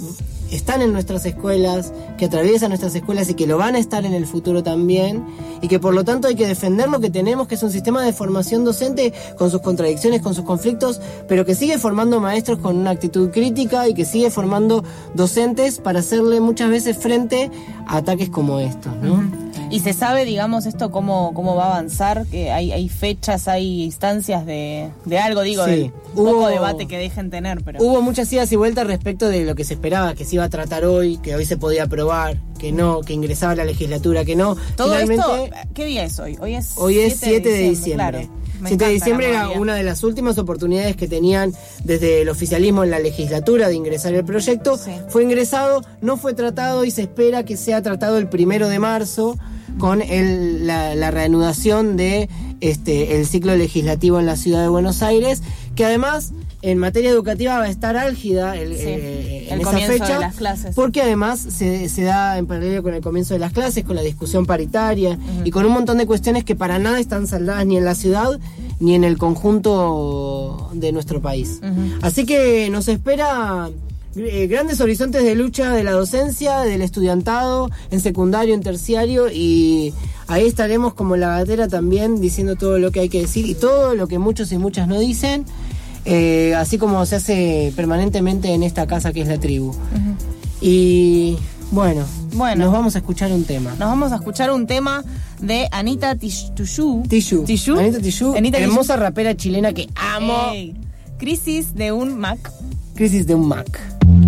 B: están en nuestras escuelas, que atraviesan nuestras escuelas y que lo van a estar en el futuro también, y que por lo tanto hay que defender lo que tenemos, que es un sistema de formación docente con sus contradicciones, con sus conflictos, pero que sigue formando maestros con una actitud crítica y que sigue formando docentes para hacerle muchas veces frente a ataques como estos, ¿no?
C: Y se sabe, digamos, esto cómo va a avanzar, que hay fechas, hay instancias de algo, digo,
B: Sí.
C: del poco debate que dejen tener, pero...
B: Hubo muchas idas y vueltas respecto de lo que se esperaba, que se iba a tratar hoy, que hoy se podía aprobar, que no, que ingresaba a la legislatura, que no.
C: Todo
B: Finalmente,
C: esto, ¿qué día es hoy? Hoy es
B: 7 de diciembre.
C: Claro.
B: 7 de diciembre era una de las últimas oportunidades que tenían desde el oficialismo en la legislatura de ingresar el proyecto.
C: Sí.
B: Fue ingresado, no fue tratado y se espera que sea tratado el 1 de marzo con la reanudación de el ciclo legislativo en la ciudad de Buenos Aires, que además en materia educativa va a estar álgida en esa fecha,
C: de las clases.
B: porque además se da en paralelo con el comienzo de las clases, con la discusión paritaria y con un montón de cuestiones que para nada están saldadas ni en la ciudad ni en el conjunto de nuestro país. Así que nos espera grandes horizontes de lucha de la docencia, del estudiantado, en secundario, en terciario, y ahí estaremos como la gatera también diciendo todo lo que hay que decir y todo lo que muchos y muchas no dicen, así como se hace permanentemente en esta casa que es la tribu. Y bueno, nos vamos a escuchar un tema.
C: Nos vamos a escuchar un tema de Anita Tijoux.
B: Anita Tijoux, hermosa rapera chilena que amo.
C: Crisis de un Mac.
B: Crisis de un Mac.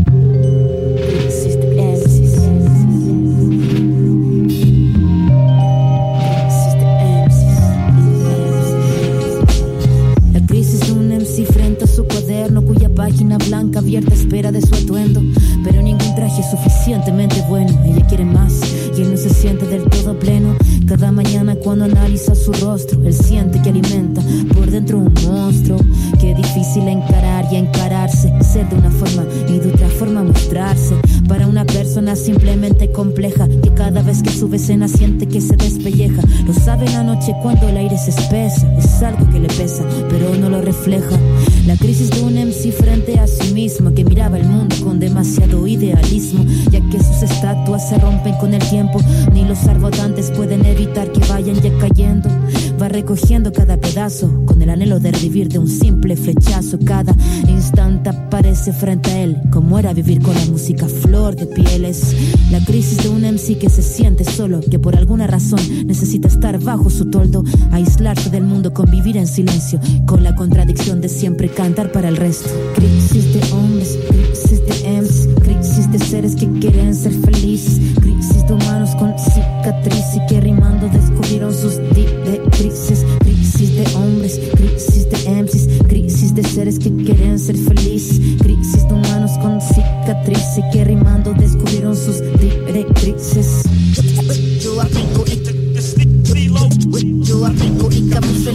J: La crisis de un MC frente a su cuaderno, cuya página blanca abierta espera de su atuendo, pero ningún traje es suficientemente bueno. Ella quiere más y él no se siente del todo pleno. Cada mañana cuando analiza su rostro, él siente que alimenta por dentro un monstruo, que es difícil encarar y encararse, ser de una forma y de otra forma mostrarse. Para una persona simplemente compleja, que cada vez que sube escena siente que se despelleja. Lo sabe en la noche cuando el aire se espesa, es algo que le pesa, pero no lo refleja. La crisis de un MC frente a sí mismo, que miraba el mundo con demasiado idealismo, ya que sus estatuas se rompen con el tiempo, ni los arbotantes pueden evitar que vayan ya cayendo. Va recogiendo cada pedazo con el anhelo de revivir de un simple flechazo. Cada instante aparece frente a él, como era vivir con la música flor de pieles. La crisis de un MC que se siente solo, que por alguna razón necesita estar bajo su toldo, aislarse del mundo, convivir en silencio, con la contradicción de siempre cantar para el resto. Crisis de hombres, crisis de MCs, crisis de seres que quieren ser felices, crisis de humanos con cicatriz y que rimando descubrieron sus directrices. Crisis de hombres, crisis de MCs, crisis de seres que quieren ser felices, crisis de humanos con cicatriz y que rimando descubrieron sus directrices. Yo aplico y camuflo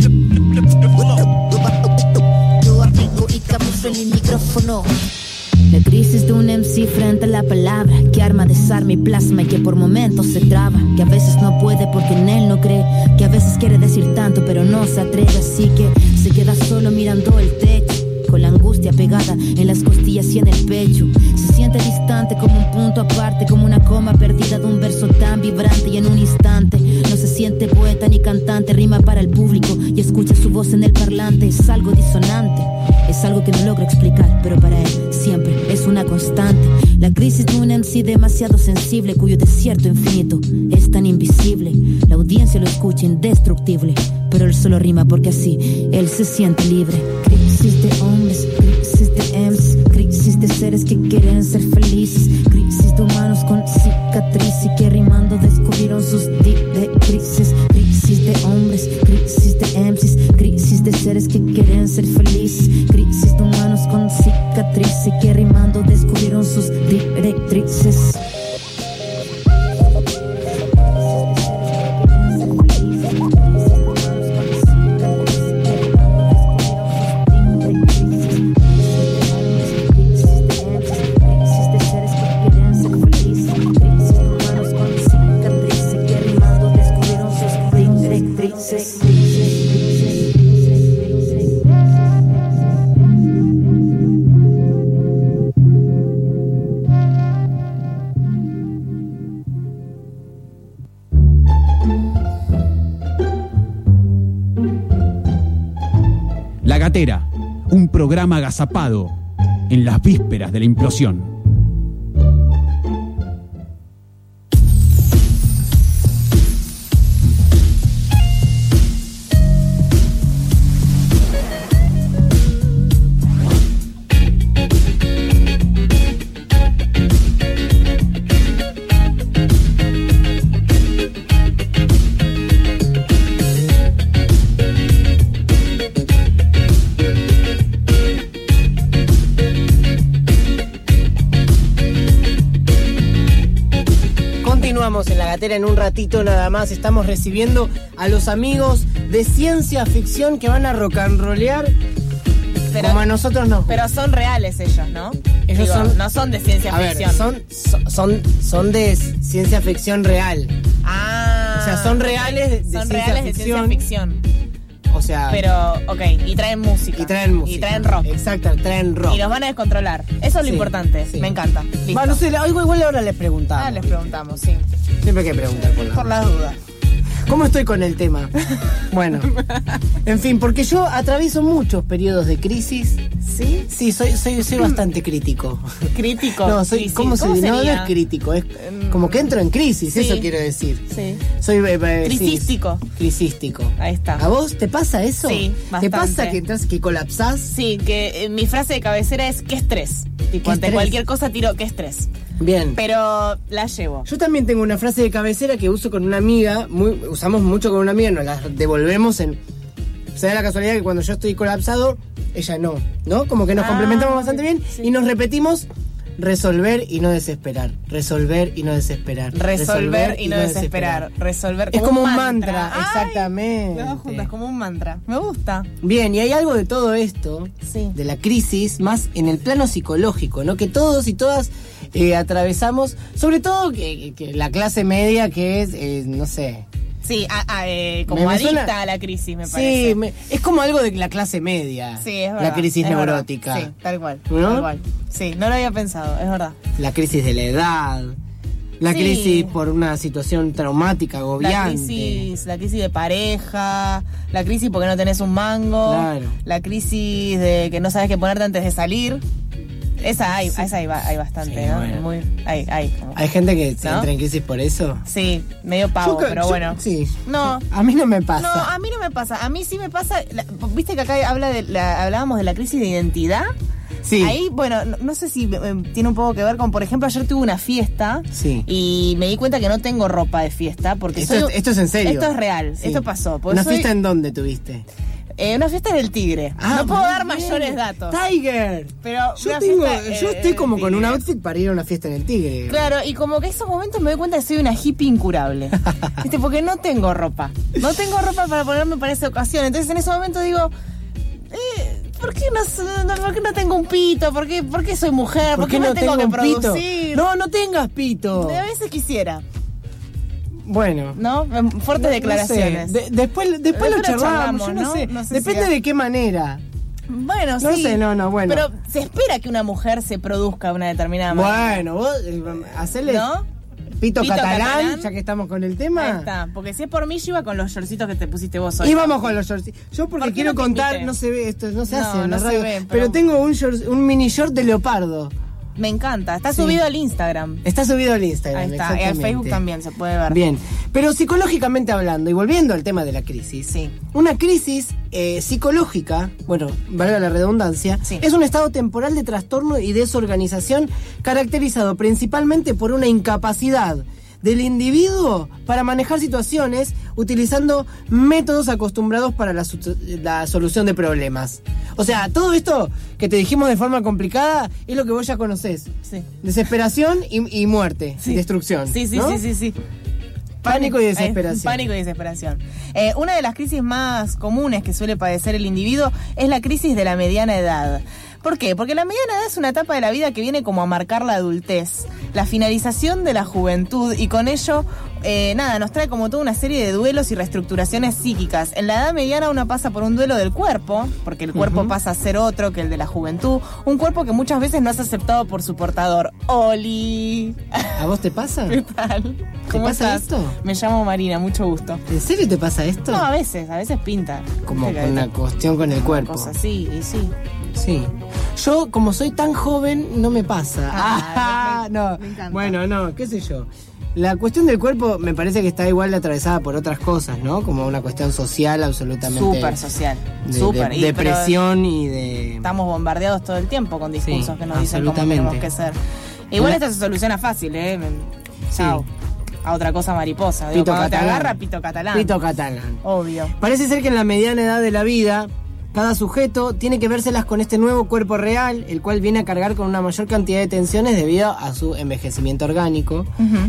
J: el micrófono. La crisis de un MC frente a la palabra, que arma desarma y plasma y que por momentos se traba, que a veces no puede porque en él no cree, que a veces quiere decir tanto pero no se atreve, así que se queda solo mirando el techo, con la angustia pegada en las costillas y en el pecho. Se siente distante como un punto aparte, como una coma perdida de un verso tan vibrante, y en un instante no se siente poeta ni cantante, rima para el público y escucha su voz en el parlante. Es algo disonante, es algo que no logra explicar, pero para él siempre es una constante. La crisis de un MC demasiado sensible, cuyo desierto infinito es tan invisible. La audiencia lo escucha indestructible, pero él solo rima porque así él se siente libre. Crisis de hombres, crisis de MCs, crisis de seres que quieren ser felices, crisis de humanos con cicatriz y que rimando descubrieron sus directrices. Crisis de hombres, crisis de MCs, crisis de seres que quieren ser felices, crisis de humanos con cicatriz y que rimando descubrieron sus directrices.
K: Gatera, un programa agazapado en las vísperas de la implosión.
B: En la gatera en un ratito nada más estamos recibiendo a los amigos de ciencia ficción que van a rock and rollear como a nosotros no.
C: Pero son reales ellos, ¿no?
B: Ellos
C: no son de ciencia ficción.
B: Son de ciencia ficción real.
C: O
B: sea, son reales de ciencia ficción. O sea,
C: pero, ok, y traen música. Y traen rock.
B: Exacto, traen rock.
C: Y los van a descontrolar. Eso es lo importante. Sí. Me encanta. Listo.
B: Bueno, no sé, igual ahora les preguntamos.
C: Les preguntamos, sí.
B: Siempre hay que preguntar
C: por las dudas.
B: ¿Cómo estoy con el tema? Bueno, en fin, porque yo atravieso muchos periodos de crisis.
C: ¿Sí?
B: Sí, soy bastante crítico.
C: ¿Crítico?
B: No, soy, ¿cómo sería? No es crítico, es como que entro en crisis,
C: sí.
B: Eso quiero decir.
C: Sí.
B: Soy
C: crisístico.
B: Sí, crisístico.
C: Ahí está.
B: ¿A vos te pasa eso?
C: Sí, bastante.
B: ¿Te pasa que entras, que colapsás?
C: Sí, que mi frase de cabecera es ¿qué estrés? Tipo, ante cualquier cosa tiro ¿qué estrés?
B: Bien.
C: Pero la llevo.
B: Yo también tengo una frase de cabecera que uso con una amiga, usamos mucho con una amiga, nos la devolvemos en... Se da la casualidad que cuando yo estoy colapsado, ella no, ¿no? Como que nos complementamos bastante bien, sí. Y nos repetimos resolver y no desesperar. Resolver y no desesperar.
C: Resolver y no desesperar. Resolver
B: como es como un mantra. Exactamente.
C: Las dos juntas, como un mantra. Me gusta.
B: Bien, y hay algo de todo esto, sí. De la crisis, más en el plano psicológico, ¿no? Que todos y todas atravesamos, sobre todo que la clase media que es, no sé...
C: Sí, como adicta a la crisis, me parece.
B: Sí, es como algo de la clase media.
C: Sí, es verdad.
B: La crisis neurótica.
C: Verdad. Sí, tal cual.
B: ¿No?
C: Tal cual. Sí, no lo había pensado, es verdad.
B: La crisis de la edad. La crisis por una situación traumática, agobiante.
C: La crisis de pareja. La crisis porque no tenés un mango.
B: Claro.
C: La crisis de que no sabes qué ponerte antes de salir. Esa hay bastante, sí, ¿no?
B: Bueno.
C: Hay
B: gente que se entra en crisis por eso.
C: Sí, medio pavo, pero bueno.
B: Sí.
C: No.
B: A mí no me pasa.
C: No, a mí no me pasa. A mí sí me pasa. ¿Viste que acá hablábamos de la crisis de identidad?
B: Sí.
C: Ahí, bueno, no sé si tiene un poco que ver con, por ejemplo, ayer tuve una fiesta.
B: Sí.
C: Y me di cuenta que no tengo ropa de fiesta porque
B: esto es en serio.
C: Esto es real. Sí. Esto pasó.
B: ¿Una fiesta en dónde tuviste?
C: Una fiesta en el Tigre. No puedo dar mayores datos.
B: Tiger.
C: Pero
B: yo estoy como con un outfit para ir a una fiesta en el Tigre.
C: Claro, y como que esos momentos me doy cuenta que soy una hippie incurable. ¿Viste? Porque no tengo ropa. No tengo ropa para ponerme para esa ocasión. Entonces en ese momento digo, ¿por qué no tengo un pito? ¿Por qué soy mujer? ¿Por qué no tengo que producir?
B: No tengas pito.
C: A veces quisiera.
B: Bueno.
C: ¿No? Fuertes declaraciones.
B: No sé. Después lo charlamos, yo no sé. Depende de qué manera.
C: Bueno,
B: sí. No sé, bueno.
C: Pero se espera que una mujer se produzca de una determinada manera.
B: Bueno, vos hacerle... ¿No? Pito catalán, ya que estamos con el tema.
C: Ahí está, porque si es por mí, yo iba con los shortcitos que te pusiste vos hoy.
B: Íbamos con los shortcitos. Yo porque quiero contar, no se ve esto, no se hace en la radio,
C: se ve,
B: pero tengo un mini short de leopardo.
C: Me encanta, está subido al Instagram.
B: Está subido al Instagram,
C: ahí está, y al Facebook también se puede ver.
B: Bien, pero psicológicamente hablando, y volviendo al tema de la crisis,
C: sí.
B: Una crisis psicológica, bueno, valga la redundancia, sí. Es un estado temporal de trastorno y desorganización caracterizado principalmente por una incapacidad del individuo para manejar situaciones utilizando métodos acostumbrados para la solución de problemas. O sea, todo esto que te dijimos de forma complicada es lo que vos ya conocés.
C: Sí.
B: Desesperación y muerte,
C: sí.
B: Destrucción.
C: Sí,
B: ¿no?
C: sí.
B: Pánico y desesperación.
C: Pánico y desesperación. Una de las crisis más comunes que suele padecer el individuo es la crisis de la mediana edad. ¿Por qué? Porque la mediana edad es una etapa de la vida que viene como a marcar la adultez, la finalización de la juventud, y con ello, nos trae como toda una serie de duelos y reestructuraciones psíquicas. En la edad mediana uno pasa por un duelo del cuerpo, porque el cuerpo pasa a ser otro que el de la juventud, un cuerpo que muchas veces no es aceptado por su portador. ¡Oli!
B: ¿A vos te pasa?
C: ¿Qué tal?
B: ¿Cómo pasa esto?
C: Me llamo Marina, mucho gusto.
B: ¿En serio te pasa esto?
C: No, a veces pinta.
B: Como con una cuestión con el cuerpo.
C: Cosa así, y sí.
B: Sí. Yo, como soy tan joven, no me pasa. No.
C: Me encanta.
B: Bueno, no, qué sé yo. La cuestión del cuerpo me parece que está igual atravesada por otras cosas, ¿no? Como una cuestión social absolutamente...
C: Súper social.
B: De depresión y de...
C: Estamos bombardeados todo el tiempo con discursos que nos dicen cómo tenemos que ser. Igual esto se soluciona fácil, ¿eh? Chao. A otra cosa mariposa. Digo, cuando te agarra, pito catalán.
B: Pito catalán.
C: Obvio.
B: Parece ser que en la mediana edad de la vida, cada sujeto tiene que vérselas con este nuevo cuerpo real, el cual viene a cargar con una mayor cantidad de tensiones debido a su envejecimiento orgánico.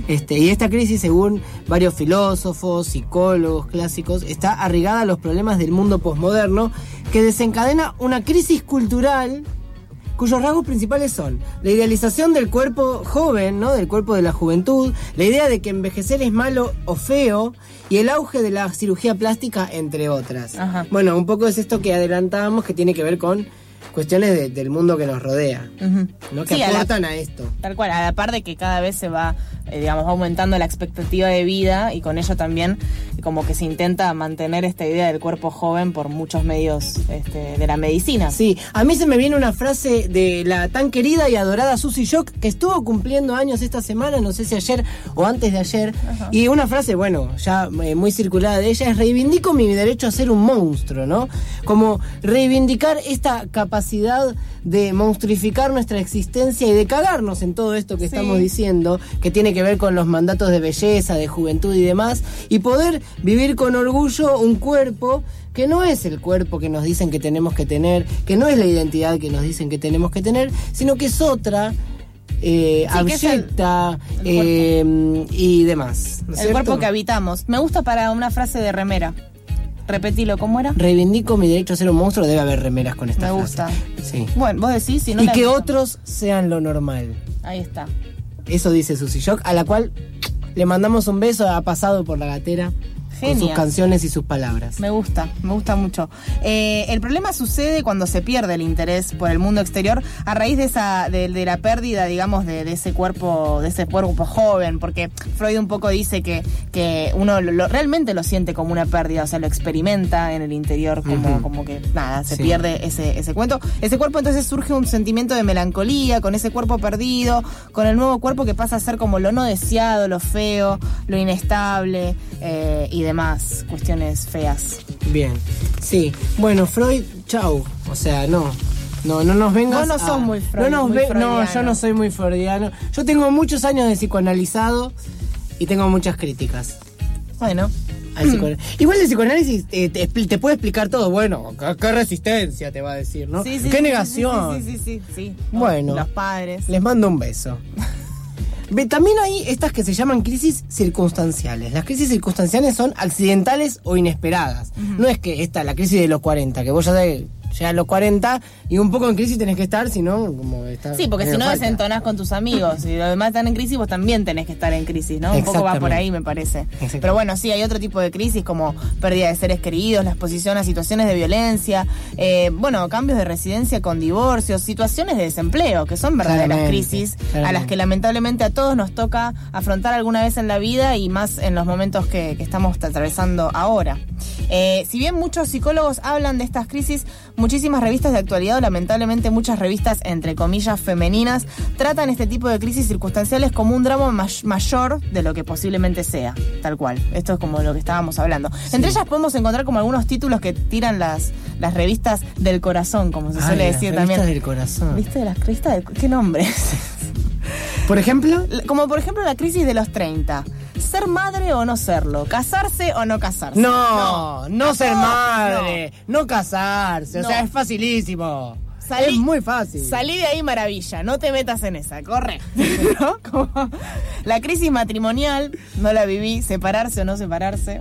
B: Y esta crisis, según varios filósofos, psicólogos clásicos, está arraigada a los problemas del mundo posmoderno, que desencadena una crisis cultural cuyos rasgos principales son la idealización del cuerpo joven, ¿no? Del cuerpo de la juventud, la idea de que envejecer es malo o feo, y el auge de la cirugía plástica, entre otras.
C: Ajá.
B: Bueno, un poco es esto que adelantábamos, que tiene que ver con cuestiones del mundo que nos rodea, ¿no? Que aportan a esto.
C: Tal cual, a la par de que cada vez se va, va aumentando la expectativa de vida, y con ello también como que se intenta mantener esta idea del cuerpo joven por muchos medios de la medicina.
B: Sí, a mí se me viene una frase de la tan querida y adorada Susy Shock, que estuvo cumpliendo años esta semana, no sé si ayer o antes de ayer, y una frase, bueno, ya muy circulada de ella, es: reivindico mi derecho a ser un monstruo, ¿no? Como reivindicar esta capacidad de monstruificar nuestra existencia y de cagarnos en todo esto que estamos diciendo, que tiene que ver con los mandatos de belleza, de juventud y demás, y poder vivir con orgullo un cuerpo que no es el cuerpo que nos dicen que tenemos que tener, que no es la identidad que nos dicen que tenemos que tener, sino que es otra, abyecta, y demás, ¿no es
C: el
B: cierto?
C: cuerpo que habitamos. Me gusta para una frase de remera. Repetilo, ¿cómo era?
B: Reivindico mi derecho a ser un monstruo. Debe haber remeras con esta
C: frase.
B: Me gusta. Sí.
C: Bueno, vos decís, si no.
B: Y que otros sean lo normal.
C: Ahí está.
B: Eso dice Susy Shock, a la cual le mandamos un beso. Ha pasado por la gatera. Con sus canciones y sus palabras.
C: Me gusta mucho. El problema sucede cuando se pierde el interés por el mundo exterior a raíz de la pérdida, digamos, de ese cuerpo joven, porque Freud un poco dice que uno realmente lo siente como una pérdida, o sea, lo experimenta en el interior como que nada, se pierde ese cuerpo. Entonces surge un sentimiento de melancolía con ese cuerpo perdido, con el nuevo cuerpo que pasa a ser como lo no deseado, lo feo, lo inestable, y demás cuestiones feas.
B: Bien, sí. Bueno, Freud, chau. O sea, no nos vengas.
C: Vos no sos muy Freud.
B: No, yo no soy muy freudiano. Yo tengo muchos años de psicoanalizado y tengo muchas críticas.
C: Bueno.
B: Igual el psicoanálisis te puede explicar todo. Bueno, qué resistencia te va a decir, ¿no?
C: Sí,
B: qué negación.
C: Sí.
B: Bueno,
C: los padres.
B: Les mando un beso. También hay estas que se llaman crisis circunstanciales. Las crisis circunstanciales son accidentales o inesperadas. No es que la crisis de los 40, que vos ya sabés, a los 40 y un poco en crisis tenés que estar, si no, como está.
C: Sí, porque si no desentonás con tus amigos y los demás están en crisis, vos también tenés que estar en crisis, ¿no? Un poco va por ahí, me parece. Pero bueno, sí, hay otro tipo de crisis como pérdida de seres queridos, la exposición a situaciones de violencia, cambios de residencia con divorcios, situaciones de desempleo, que son verdaderas crisis a las que lamentablemente a todos nos toca afrontar alguna vez en la vida, y más en los momentos que estamos atravesando ahora. Si bien muchos psicólogos hablan de estas crisis, muchísimas revistas de actualidad, o lamentablemente muchas revistas entre comillas femeninas, tratan este tipo de crisis circunstanciales como un drama mayor de lo que posiblemente sea, tal cual. Esto es como lo que estábamos hablando. Sí. Entre ellas podemos encontrar como algunos títulos que tiran las revistas del corazón, como se suele decir también.
B: Revistas del corazón.
C: ¿Viste? Las revistas ¿qué nombre?
B: ¿Por ejemplo?
C: Como por ejemplo la crisis de los 30. ¿Ser madre o no serlo? ¿Casarse o no casarse?
B: No ser madre, no casarse, o sea, es facilísimo. Es muy fácil.
C: Salí de ahí, maravilla, no te metas en esa, corre. ¿No? Como la crisis matrimonial, no la viví, separarse o no separarse.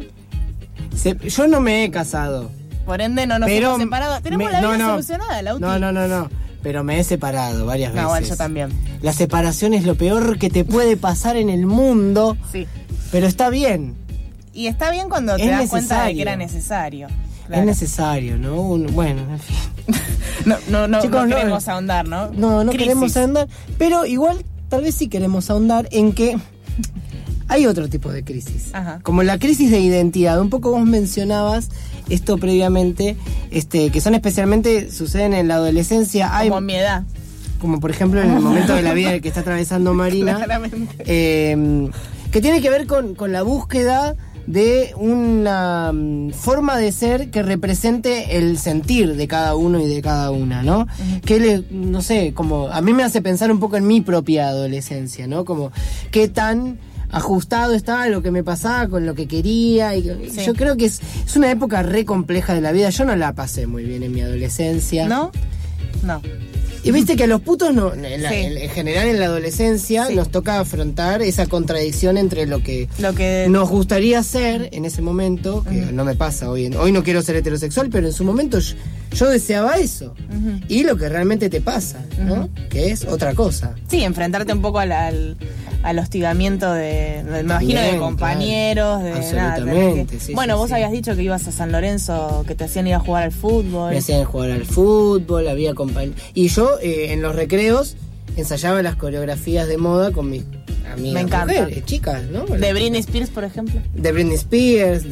B: Yo no me he casado.
C: Por ende no nos hemos separado. Tenemos la vida solucionada, Lauti.
B: No. pero me he separado varias veces.
C: No, bueno, yo también.
B: La separación es lo peor que te puede pasar en el mundo.
C: Sí.
B: Pero está bien.
C: Y está bien cuando te das cuenta de que era necesario. Claro.
B: Es necesario, ¿no? Bueno, en fin.
C: No
B: Chicos,
C: queremos ahondar, ¿no?
B: No queremos ahondar. Pero igual, tal vez sí queremos ahondar en que hay otro tipo de crisis.
C: Ajá.
B: Como la crisis de identidad. Un poco vos mencionabas esto previamente, que son especialmente, suceden en la adolescencia.
C: Como en mi edad.
B: Como por ejemplo en el momento de la vida que está atravesando Marina.
C: Claramente.
B: Que tiene que ver con la búsqueda de una forma de ser que represente el sentir de cada uno y de cada una, ¿no? Uh-huh. Que no sé, como a mí me hace pensar un poco en mi propia adolescencia, ¿no? Como qué tan ajustado estaba lo que me pasaba con lo que quería. Sí. Yo creo que es una época re compleja de la vida. Yo no la pasé muy bien en mi adolescencia.
C: ¿No? No.
B: Y viste que a los putos en general en la adolescencia nos toca afrontar esa contradicción entre lo que nos gustaría ser en ese momento, que no me pasa hoy. Hoy no quiero ser heterosexual, pero en su momento yo deseaba eso. Y lo que realmente te pasa, ¿no? Que es otra cosa.
C: Sí, enfrentarte un poco al hostigamiento me imagino, de compañeros, claro.
B: Absolutamente, sí.
C: Bueno, vos habías dicho que ibas a San Lorenzo, que te hacían ir a jugar al fútbol.
B: Me hacían jugar al fútbol, había compañeros. Y yo en los recreos ensayaba las coreografías de moda con mis amigas.
C: Me encanta.
B: Mujeres, chicas, ¿no?
C: De Britney Spears, por ejemplo.
B: De Britney Spears,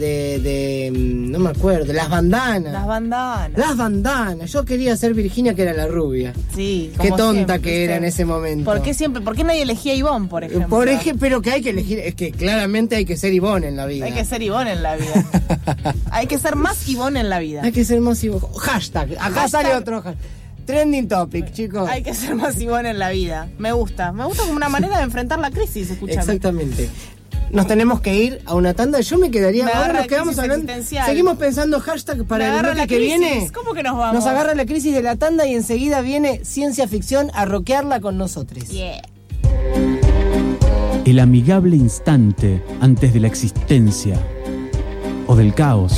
B: no me acuerdo, las bandanas. Las bandanas. Yo quería ser Virginia, que era la rubia.
C: Sí.
B: Qué tonta
C: siempre,
B: que era en ese momento.
C: ¿Por qué nadie elegía a Ivonne, por ejemplo?
B: Pero que hay que elegir, es que claramente hay que ser Ivonne en la vida.
C: Hay que ser Ivonne en la vida. Hay que ser más Ivonne en la vida.
B: Hay que ser más Ivonne. Hashtag. Acá sale otro hashtag. Trending topic, chicos.
C: Hay que ser más Ivonne en la vida. Me gusta como una manera de enfrentar la crisis, escuchame.
B: Exactamente. Nos tenemos que ir a una tanda. Yo me quedaría. Ahora nos quedamos hablando. Seguimos pensando hashtag para el bloque que viene.
C: ¿Cómo que nos vamos?
B: Nos agarra la crisis de la tanda y enseguida viene ciencia ficción a rockearla con nosotros.
C: Yeah.
K: El amigable instante antes de la existencia o del caos.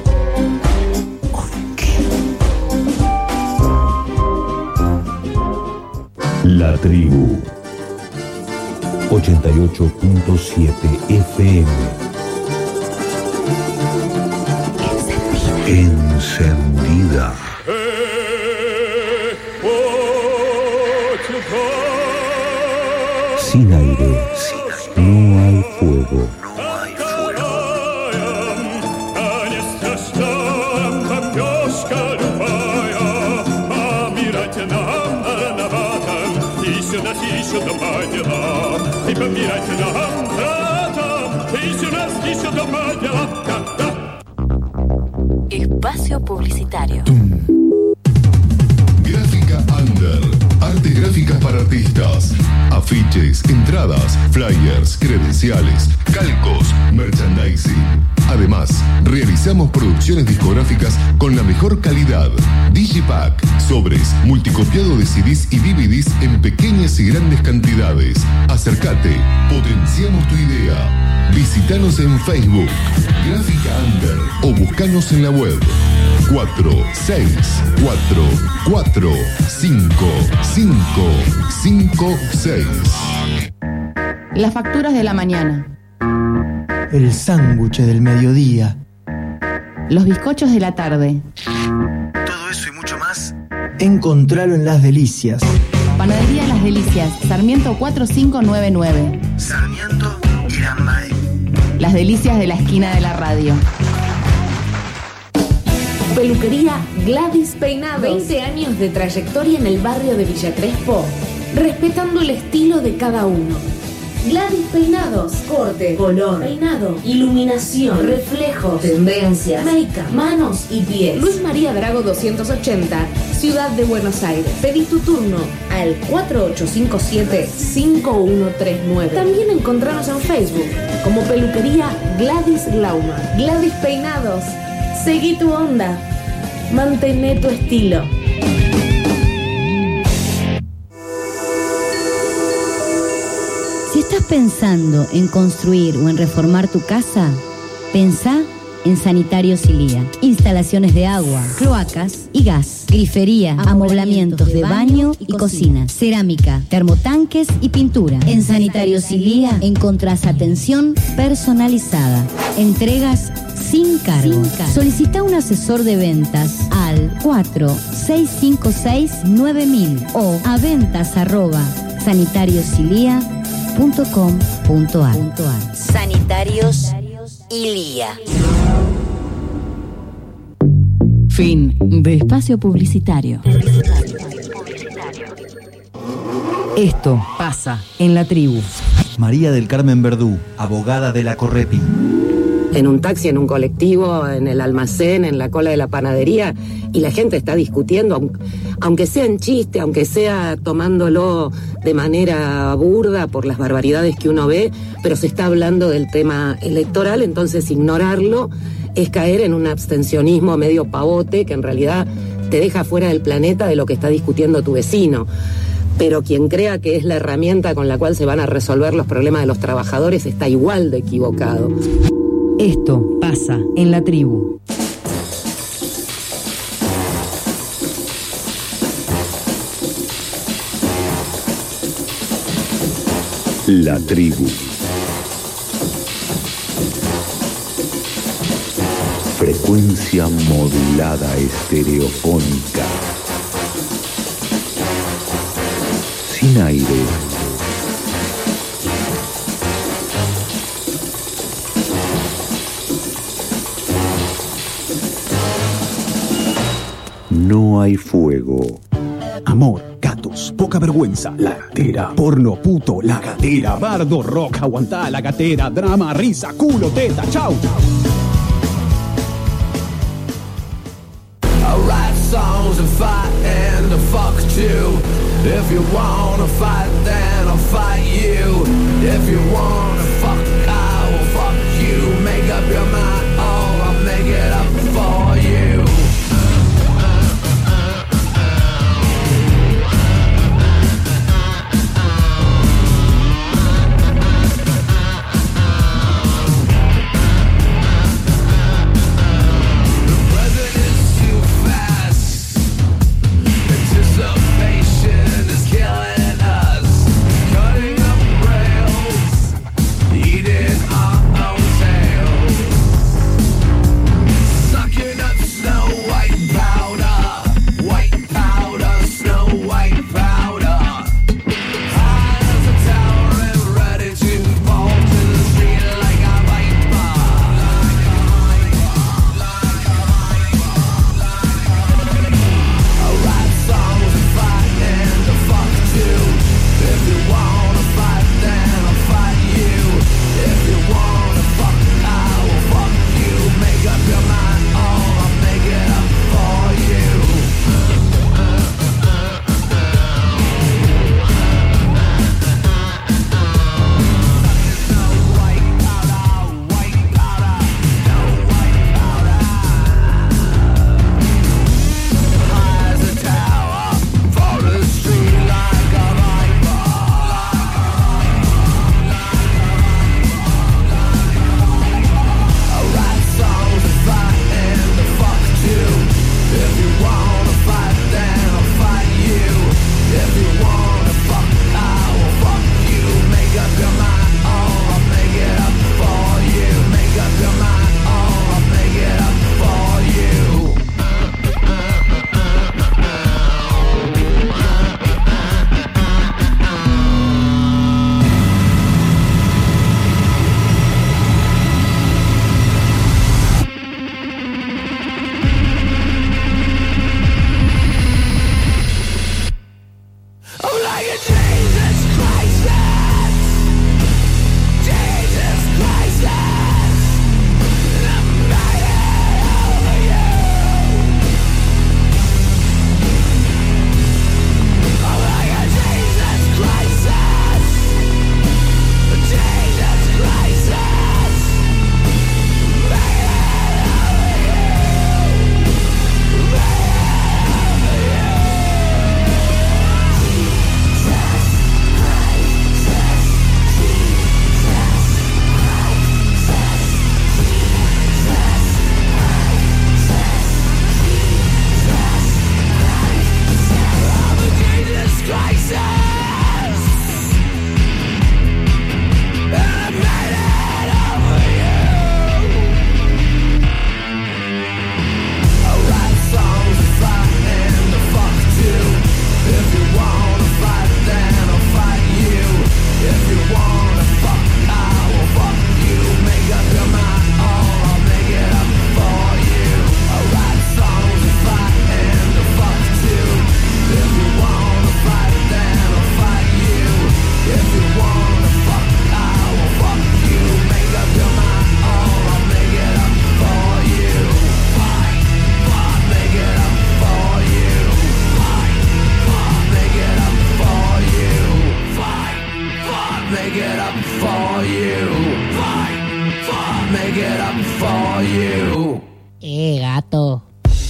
I: La Tribu 88.7 FM. Encendida. Sin aire, no hay fuego.
G: Espacio publicitario.
L: Gráfica Under. Artes gráficas para artistas. Afiches, entradas, flyers, credenciales, calcos, merchandising. Además, realizamos producciones discográficas con la mejor calidad. Digipack, sobres, multicopiado de CDs y DVDs en pequeñas y grandes cantidades. Acércate, potenciamos tu idea. Visítanos en Facebook, Gráfica Under, o buscanos en la web 46445556.
G: Las facturas de la mañana.
B: El sándwich del mediodía.
G: Los bizcochos de la tarde.
M: Todo eso y mucho más.
B: Encontralo en Las Delicias.
G: Panadería Las Delicias, Sarmiento 4599.
M: Sarmiento y Lambae.
G: Las Delicias de la esquina de la radio.
N: Peluquería Gladys Peinados. 20 años de trayectoria en el barrio de Villa Crespo, respetando el estilo de cada uno. Gladys Peinados, corte, color, peinado, iluminación, reflejos, tendencias, make-up, manos y pies. Luis María Drago 280, Ciudad de Buenos Aires. Pedí tu turno al 4857-5139. También encontranos en Facebook como Peluquería Gladys Lauma. Gladys Peinados, seguí tu onda, mantené tu estilo.
O: Si estás pensando en construir o en reformar tu casa, pensá en Sanitarios Ilía. Instalaciones de agua, cloacas y gas, grifería, amoblamientos de baño y cocina, cerámica, termotanques y pintura. En Sanitarios Ilía encontrás atención personalizada, entregas sin cargo. Solicita un asesor de ventas al 4656-9000 o a ventas@sanitariosilia.com.ar. Sanitarios Ilía.
P: Fin de espacio publicitario. Esto pasa en la tribu.
Q: María del Carmen Verdú, abogada de la Correpi.
R: En un taxi, en un colectivo, en el almacén, en la cola de la panadería, y la gente está discutiendo, aunque sea en chiste, aunque sea tomándolo de manera burda por las barbaridades que uno ve, pero se está hablando del tema electoral, entonces ignorarlo es caer en un abstencionismo medio pavote que en realidad te deja fuera del planeta de lo que está discutiendo tu vecino. Pero quien crea que es la herramienta con la cual se van a resolver los problemas de los trabajadores está igual de equivocado.
P: Esto pasa en la tribu.
L: La tribu. Frecuencia modulada estereofónica. Sin aire. No hay fuego.
K: Amor, gatos, poca vergüenza, la gatera, porno, puto, la gatera, bardo, rock, aguantá, la gatera, drama, risa, culo, teta, chau.
S: I'll write songs and fight and fuck too. If you wanna fight, then I'll fight you. If you wanna fuck, I will fuck you. Make up your mind, oh, I'll make it up for you. make it up for you.
B: Gato.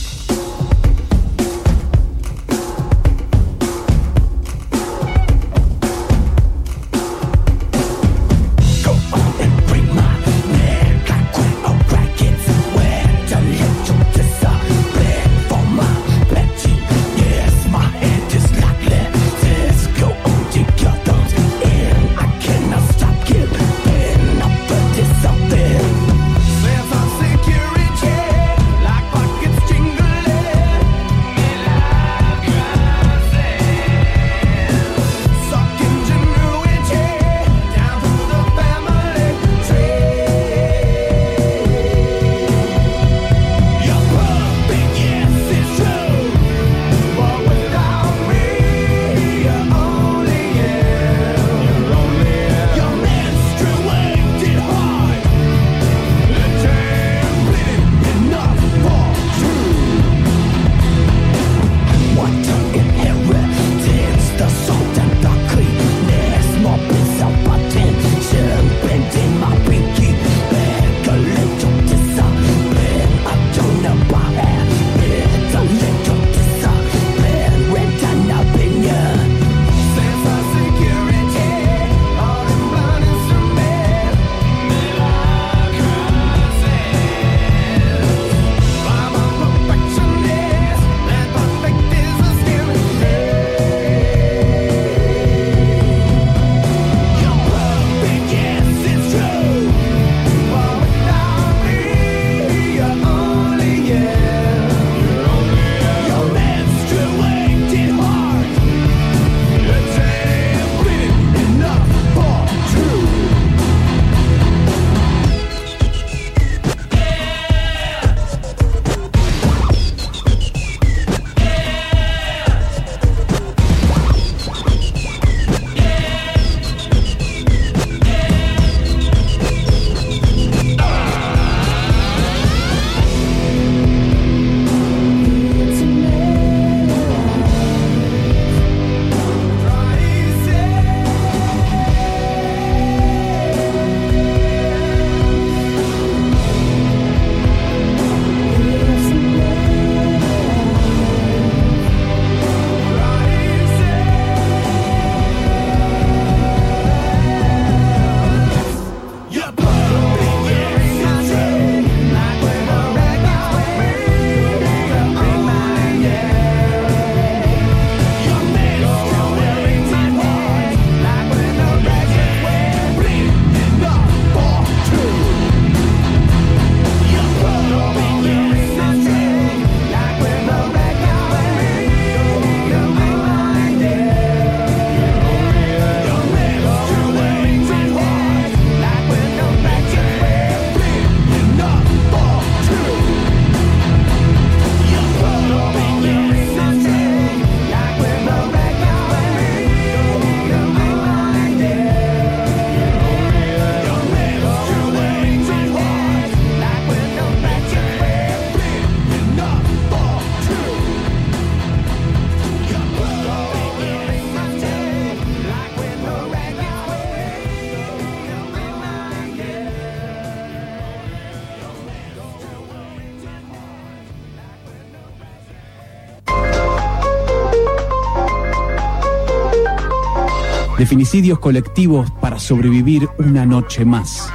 K: de femicidios colectivos para sobrevivir una noche más.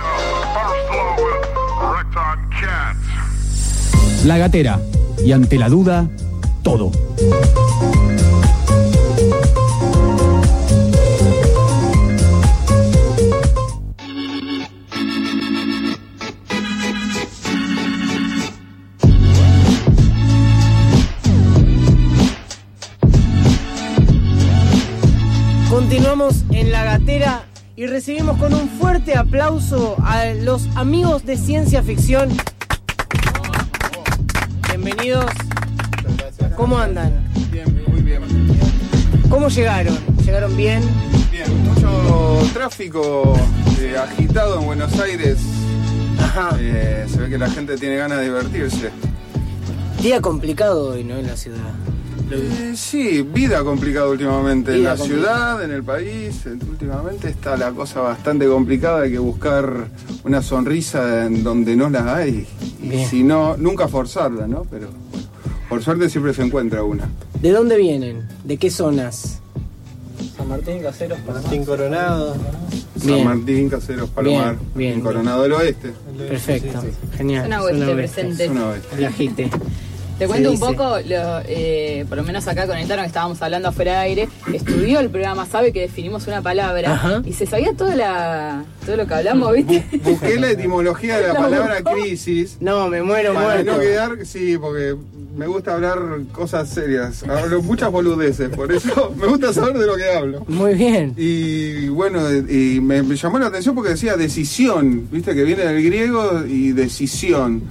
K: La Gatera, y ante la duda, todo.
B: Continuamos en La Gatera y recibimos con un fuerte aplauso a los amigos de Ciencia Ficción. Bienvenidos. ¿Cómo andan?
T: Bien, muy bien.
B: ¿Cómo llegaron? ¿Llegaron bien?
T: Bien, mucho tráfico agitado en Buenos Aires.
B: Ajá.
T: Se ve que la gente tiene ganas de divertirse.
B: Día complicado hoy, ¿no? En la ciudad.
T: Sí, vida complicada últimamente
B: Vida
T: en la
B: complicada.
T: ciudad, en el país. Últimamente está la cosa bastante complicada, hay que buscar una sonrisa en donde no la hay. Y
B: Bien.
T: si no, nunca forzarla, ¿no? Pero por suerte siempre se encuentra una.
B: ¿De dónde vienen? ¿De qué zonas?
U: San Martín, Caseros,
V: Martín Coronado.
B: Bien.
T: San Martín, Caseros, Palomar,
B: Bien, bien,
T: Coronado del Oeste.
B: Perfecto, genial.
D: Zona oeste presente.
T: Zona Oeste.
B: La gente.
D: Te cuento un
B: dice.
D: poco, por lo menos acá con el Tano que estábamos hablando afuera de aire, estudió el programa, sabe que definimos una palabra.
B: Ajá.
D: Y se sabía todo lo que hablamos, ¿viste?
T: Busqué la etimología de la palabra crisis.
B: No, me muero
T: Para
B: muerto.
T: no quedar, sí, porque me gusta hablar cosas serias. Hablo muchas boludeces, por eso me gusta saber de lo que hablo.
B: Muy bien.
T: Y bueno, y me llamó la atención porque decía decisión, viste que viene del griego y decisión.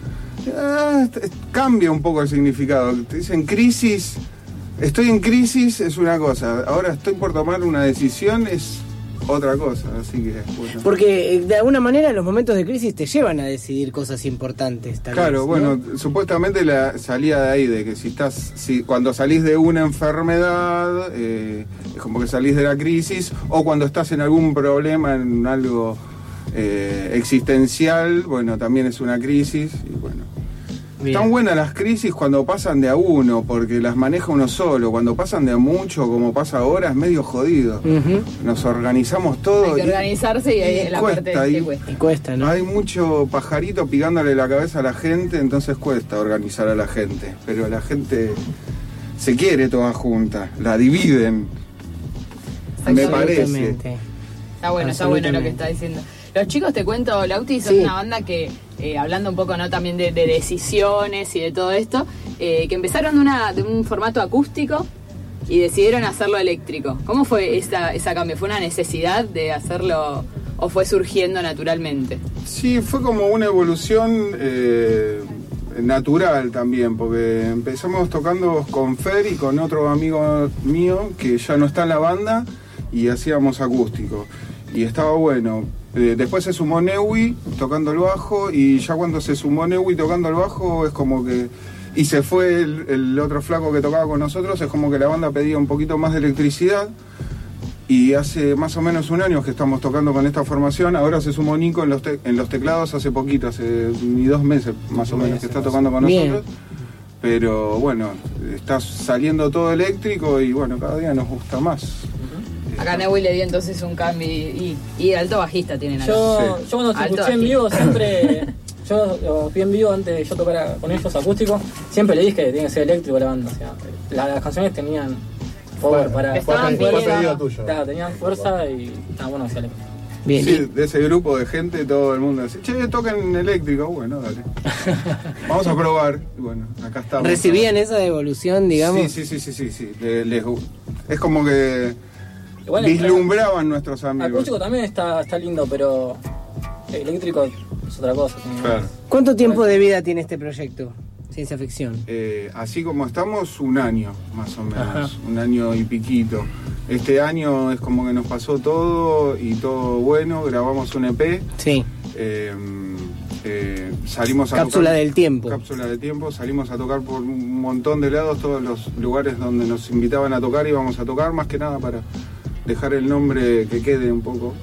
T: Cambia un poco el significado. Te dicen crisis, estoy en crisis es una cosa, ahora estoy por tomar una decisión es otra cosa, así que bueno.
B: Porque de alguna manera los momentos de crisis te llevan a decidir cosas importantes.
T: Claro, bueno, supuestamente la salía de ahí, de que cuando salís de una enfermedad, es como que salís de la crisis, o cuando estás en algún problema, en algo existencial, bueno, también es una crisis, y bueno.
B: Bien.
T: Están buenas las crisis cuando pasan de a uno, porque las maneja uno solo. Cuando pasan de a mucho, como pasa ahora, es medio jodido. Nos organizamos todo.
D: Hay que organizarse y ahí es la parte que cuesta.
B: Y cuesta, ¿no?
T: Hay mucho pajarito picándole la cabeza a la gente, entonces cuesta organizar a la gente. Pero la gente se quiere toda junta, la dividen. Me parece.
D: Está bueno lo que está diciendo. Los chicos, te cuento, Lauti, son una banda que, hablando un poco, ¿no?, también de decisiones y de todo esto, que empezaron de un formato acústico y decidieron hacerlo eléctrico. ¿Cómo fue esa cambio? ¿Fue una necesidad de hacerlo o fue surgiendo naturalmente?
T: Sí, fue como una evolución natural también, porque empezamos tocando con Fer y con otro amigo mío que ya no está en la banda y hacíamos acústico. Y estaba bueno. Después se sumó Neui tocando el bajo y ya cuando se sumó Neui tocando el bajo es como que... Y se fue el otro flaco que tocaba con nosotros, es como que la banda pedía un poquito más de electricidad. Y hace más o menos un año que estamos tocando con esta formación. Ahora se sumó Nico en los teclados hace poquito, hace ni 2 meses más o menos que está tocando con nosotros. Pero bueno, está saliendo todo eléctrico y bueno, cada día nos gusta más.
D: Acá Neui le dio entonces un cambio y alto bajista tienen acá.
U: Yo cuando te escuché en vivo siempre... Yo los vi en vivo antes de yo tocar con ellos acústico. Siempre le dije que tiene que ser eléctrico la banda. O sea, las canciones tenían power para
T: fuerza.
U: Claro, tenían fuerza y estaba bueno que sea eléctrico.
B: Bien.
T: Sí, de ese grupo de gente todo el mundo dice, che, toquen eléctrico, bueno, dale. Vamos a probar. Y bueno, acá estamos.
B: ¿Recibían esa devolución, digamos?
T: Sí. Es como que bueno, vislumbraban nuestros amigos.
U: Acústico también está lindo, pero eléctrico es otra cosa.
T: Claro.
B: ¿Cuánto tiempo de vida tiene este proyecto, Ciencia Ficción?
T: Así como estamos, 1 año, más o menos.
B: Ajá.
T: 1 año y piquito. Este año es como que nos pasó todo y todo bueno. Grabamos un EP.
B: Sí.
T: Salimos a
B: Cápsula
T: tocar,
B: del tiempo.
T: Cápsula del tiempo. Salimos a tocar por un montón de lados, todos los lugares donde nos invitaban a tocar íbamos a tocar, más que nada para dejar el nombre que quede un poco.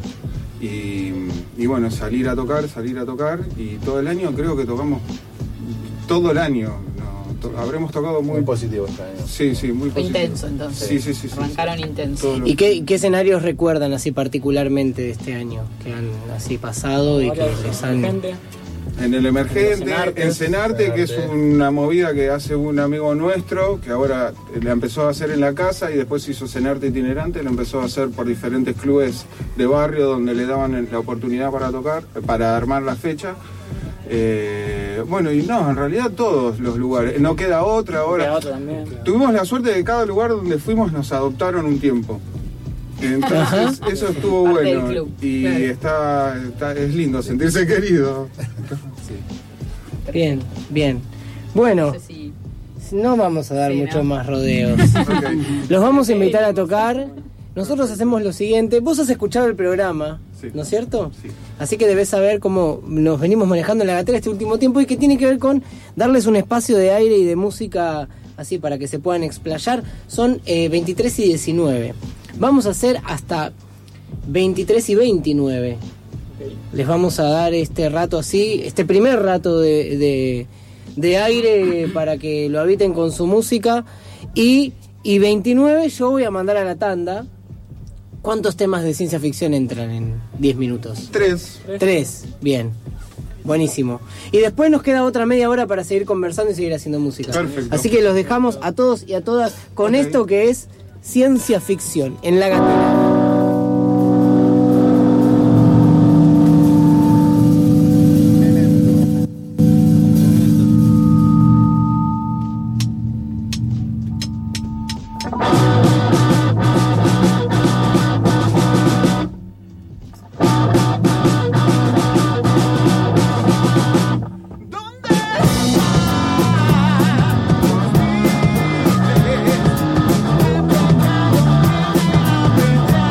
T: Y bueno, salir a tocar y todo el año creo que tocamos todo el año. Habremos tocado muy
V: positivo este año.
T: Sí, muy positivo.
D: Intenso entonces.
T: Sí.
D: Arrancaron intenso.
B: ¿Y qué escenarios recuerdan así particularmente de este año? Que han así pasado y que les han...
T: En el Emergente, en Cenarte, que es una movida que hace un amigo nuestro, que ahora la empezó a hacer en la casa y después hizo Cenarte itinerante, lo empezó a hacer por diferentes clubes de barrio donde le daban la oportunidad para tocar, para armar la fecha. Bueno, y no, en realidad todos los lugares, no queda otra ahora. Tuvimos la suerte de que cada lugar donde fuimos nos adoptaron un tiempo. Entonces eso estuvo bueno y es lindo sentirse querido.
B: Bien. Bueno, no vamos a dar muchos más rodeos. Los vamos a invitar a tocar. Nosotros hacemos lo siguiente. Vos has escuchado el programa, ¿no es cierto?
T: Sí.
B: Así que debes saber cómo nos venimos manejando en la gatera este último tiempo y que tiene que ver con darles un espacio de aire y de música así para que se puedan explayar, son 23 y 19. Vamos a hacer hasta 23 y 29. Les vamos a dar este rato así, este primer rato de aire para que lo habiten con su música. Y 29 yo voy a mandar a la tanda. ¿Cuántos temas de ciencia ficción entran en 10 minutos? 3, bien. Buenísimo. Y después nos queda otra media hora para seguir conversando y seguir haciendo música.
T: Perfecto.
B: Así que los dejamos a todos y a todas con esto que es ciencia ficción en La Gatera.
S: Yeah.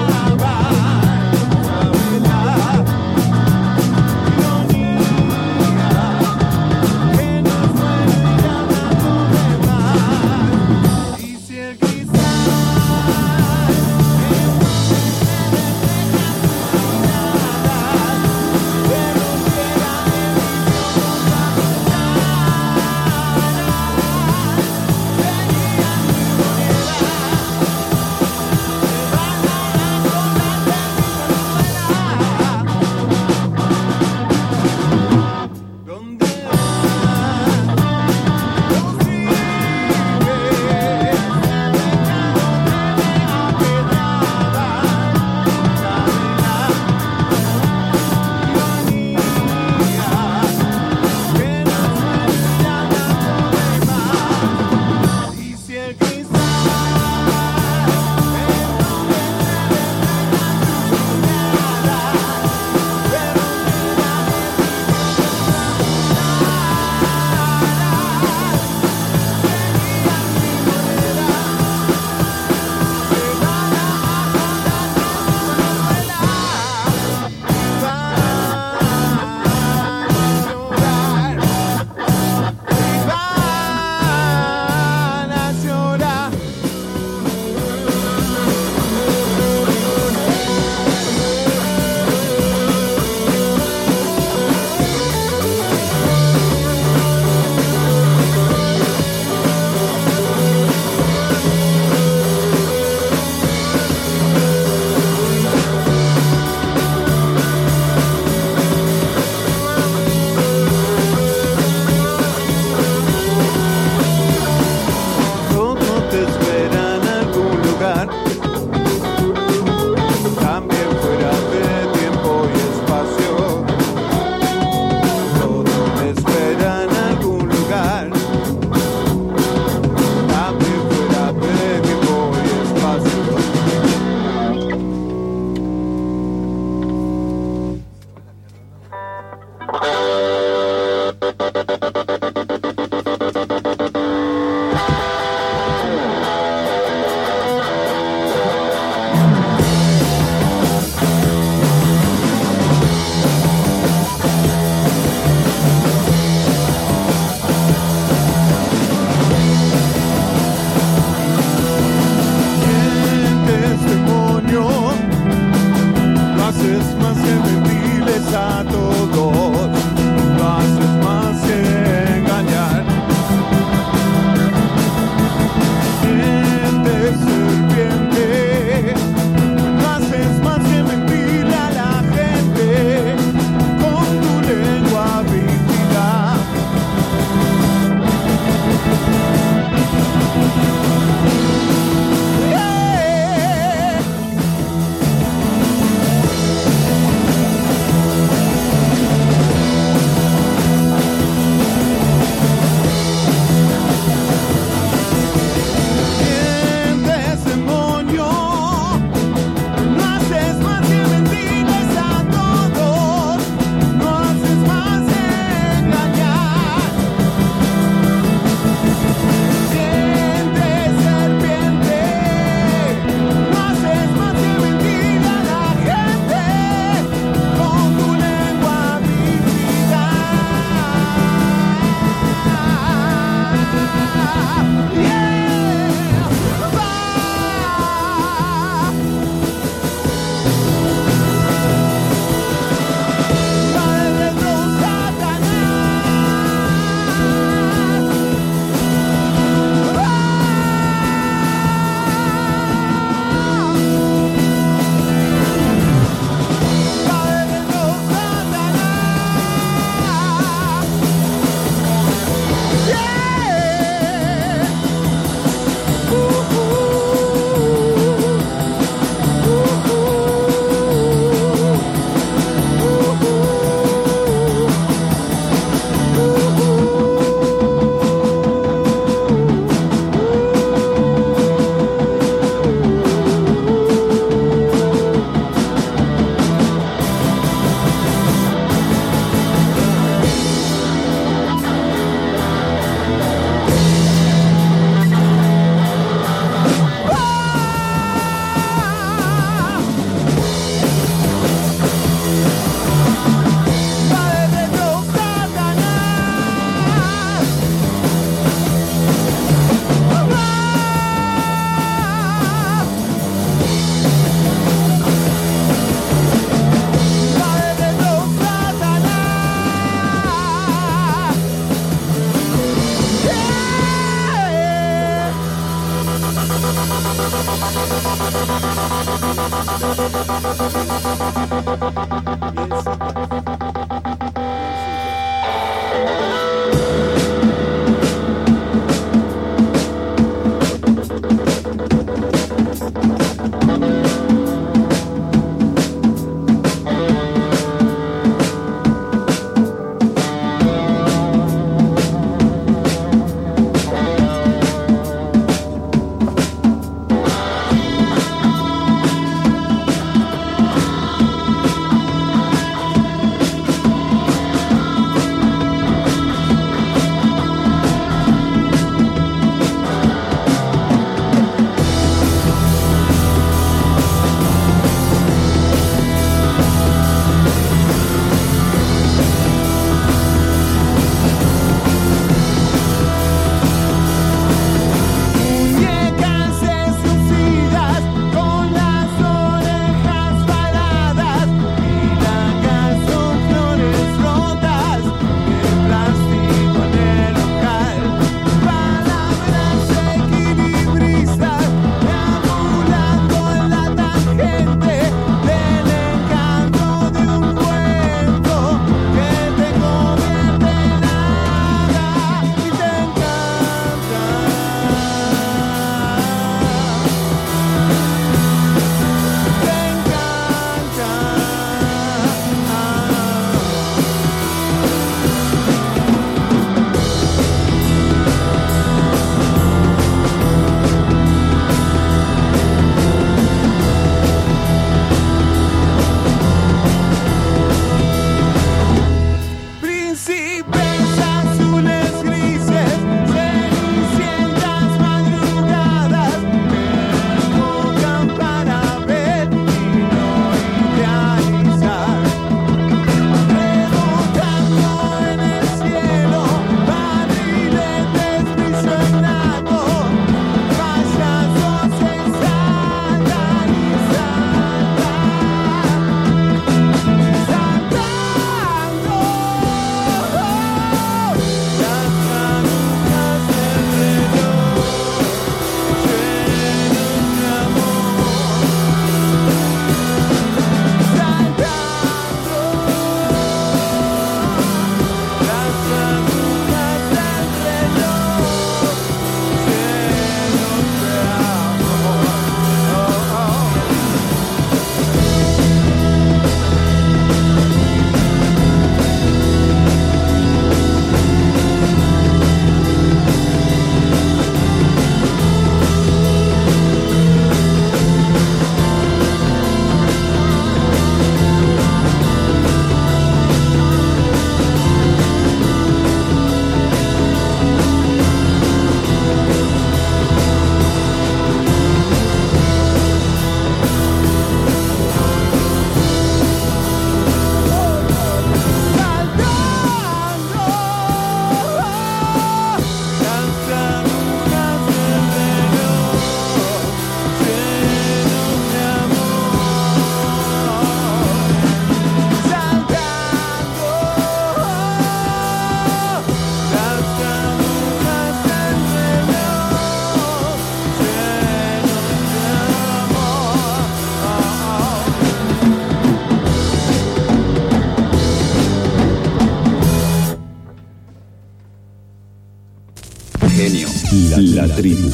A: Genio. La tribu.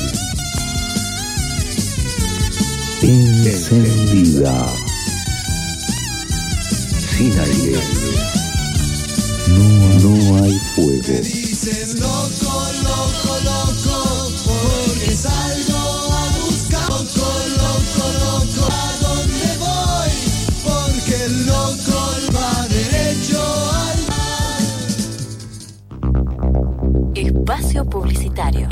A: Encendida. Sin aire. No hay fuego.
S: Me dicen loco, loco, loco, porque salgo a buscar. Loco, loco, loco, ¿a dónde voy? Porque el loco va derecho al mar.
G: Espacio publicitario.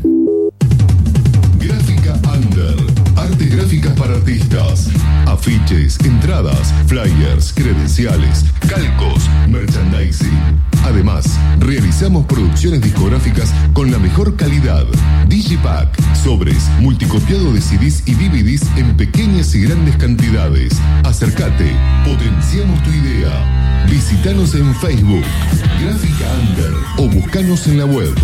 L: Gráfica Under. Artes gráficas para artistas. Afiches, entradas, flyers, credenciales, calcos, merchandising. Además, realizamos producciones discográficas con la mejor calidad. Digipack, sobres, multicopiado de CDs y DVDs en pequeñas y grandes cantidades. Acércate, potenciamos tu idea. Visítanos en Facebook, Gráfica Under, o buscanos en la web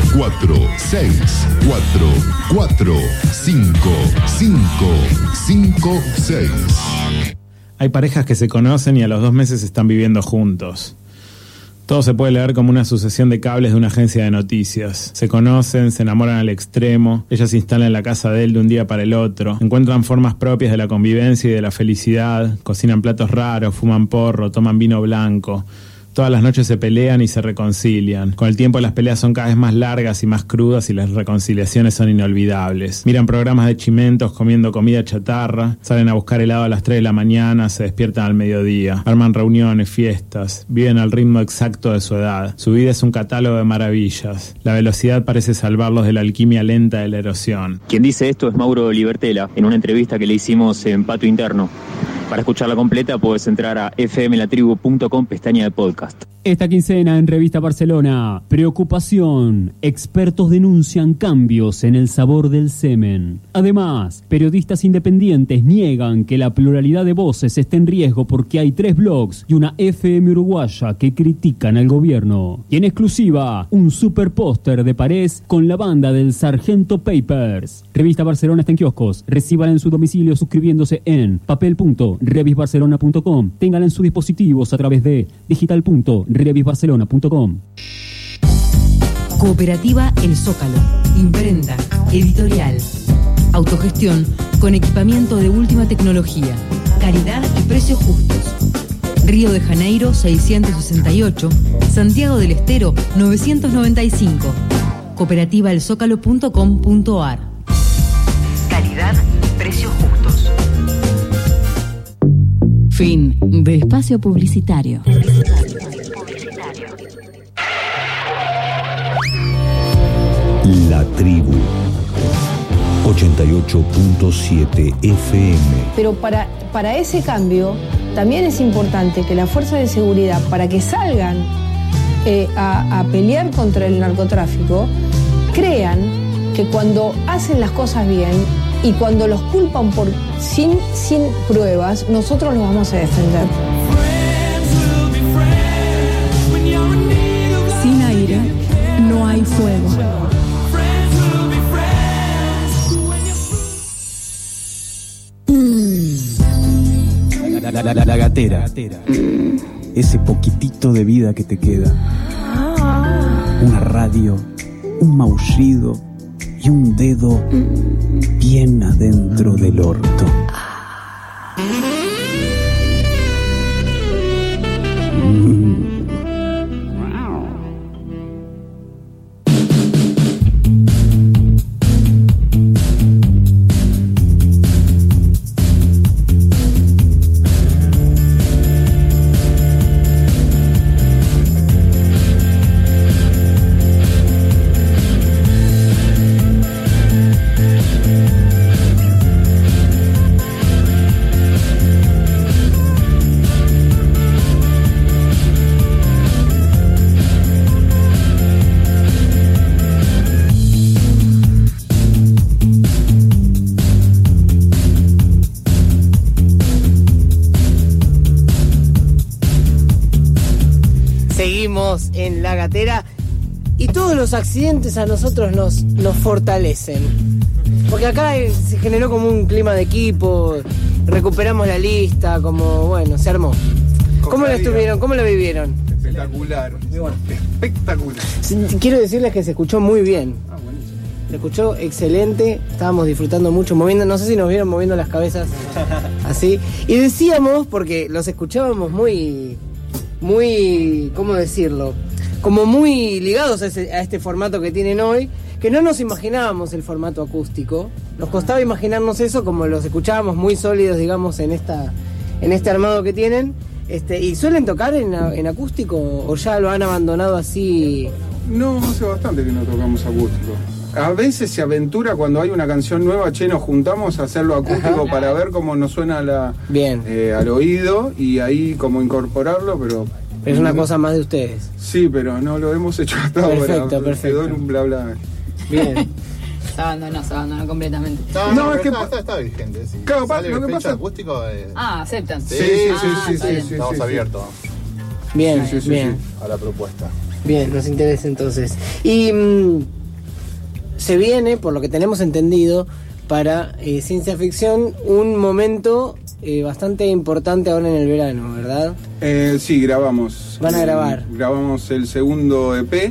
L: 4, 6, 4, 4, 5, 5, 5, 6.
F: Hay parejas que se conocen y a los 2 meses están viviendo juntos. Todo se puede leer como una sucesión de cables de una agencia de noticias. Se conocen, se enamoran al extremo, ella se instala en la casa de él de un día para el otro, encuentran formas propias de la convivencia y de la felicidad, cocinan platos raros, fuman porro, toman vino blanco. Todas las noches se pelean y se reconcilian. Con el tiempo las peleas son cada vez más largas y más crudas y las reconciliaciones son inolvidables. Miran programas de chimentos comiendo comida chatarra, salen a buscar helado a las 3 de la mañana, se despiertan al mediodía, arman reuniones, fiestas, viven al ritmo exacto de su edad. Su vida es un catálogo de maravillas. La velocidad parece salvarlos de la alquimia lenta de la erosión.
H: Quien dice esto es Mauro Libertela, en una entrevista que le hicimos en Patio Interno. Para escucharla completa puedes entrar a fmlatribu.com / podcast.
W: Esta quincena en Revista Barcelona, preocupación, expertos denuncian cambios en el sabor del semen. Además, periodistas independientes niegan que la pluralidad de voces esté en riesgo porque hay 3 blogs y una FM uruguaya que critican al gobierno. Y en exclusiva, un super póster de pared con la banda del Sargento Papers. Revista Barcelona está en kioscos, recíbala en su domicilio suscribiéndose en papel.revisbarcelona.com. Téngala en sus dispositivos a través de digital.revisbarcelona.com.
X: Cooperativa El Zócalo, imprenta, editorial, autogestión con equipamiento de última tecnología, calidad y precios justos. Río de Janeiro 668, Santiago del Estero 995. Cooperativaelzócalo.com.ar. Calidad, precios justos.
E: Fin de espacio publicitario.
Y: La Tribu 88.7 FM.
Z: Pero para ese cambio también es importante que las fuerzas de seguridad, para que salgan a pelear contra el narcotráfico, crean que cuando hacen las cosas bien y cuando los culpan sin pruebas, nosotros los vamos a defender.
E: Sin aire no hay fuego.
K: La gatera. Ese poquitito de vida que te queda. Una radio, un maullido y un dedo bien adentro del orto.
B: En la gatera y todos los accidentes a nosotros nos fortalecen, porque acá se generó como un clima de equipo, recuperamos la lista, como bueno, se armó. ¿Cómo la estuvieron? ¿Cómo la vivieron?
T: Espectacular, espectacular.
B: Quiero decirles que se escuchó muy bien. Se escuchó excelente, estábamos disfrutando mucho, moviendo, no sé si nos vieron moviendo las cabezas así, y decíamos, porque los escuchábamos muy, ¿cómo decirlo? Como muy ligados a este formato que tienen hoy, que no nos imaginábamos el formato acústico. Nos costaba imaginarnos eso, como los escuchábamos muy sólidos, digamos, en este armado que tienen. ¿Y suelen tocar en acústico o ya lo han abandonado así?
T: No, hace bastante que no tocamos acústico. A veces se aventura cuando hay una canción nueva, nos juntamos a hacerlo acústico. Ajá. Para ver cómo nos suena al oído y ahí cómo incorporarlo, pero...
B: Es una cosa más de ustedes.
T: Sí, pero no lo hemos hecho hasta ahora.
B: Perfecto.
T: Quedó en un bla bla.
B: Bien.
D: Se abandonó completamente.
V: No, es que está vigente. Si
T: claro,
V: sale
T: lo que
V: fecha
T: pasa...
V: acústico
D: aceptan.
V: Sí. Estamos abiertos.
B: Bien,
V: sí,
B: bien.
V: A la propuesta.
B: Bien, nos interesa entonces. Y se viene, por lo que tenemos entendido, para ciencia ficción, un momento bastante importante ahora en el verano, ¿verdad?
T: Sí, grabamos.
B: Van a grabar.
T: Grabamos el segundo EP.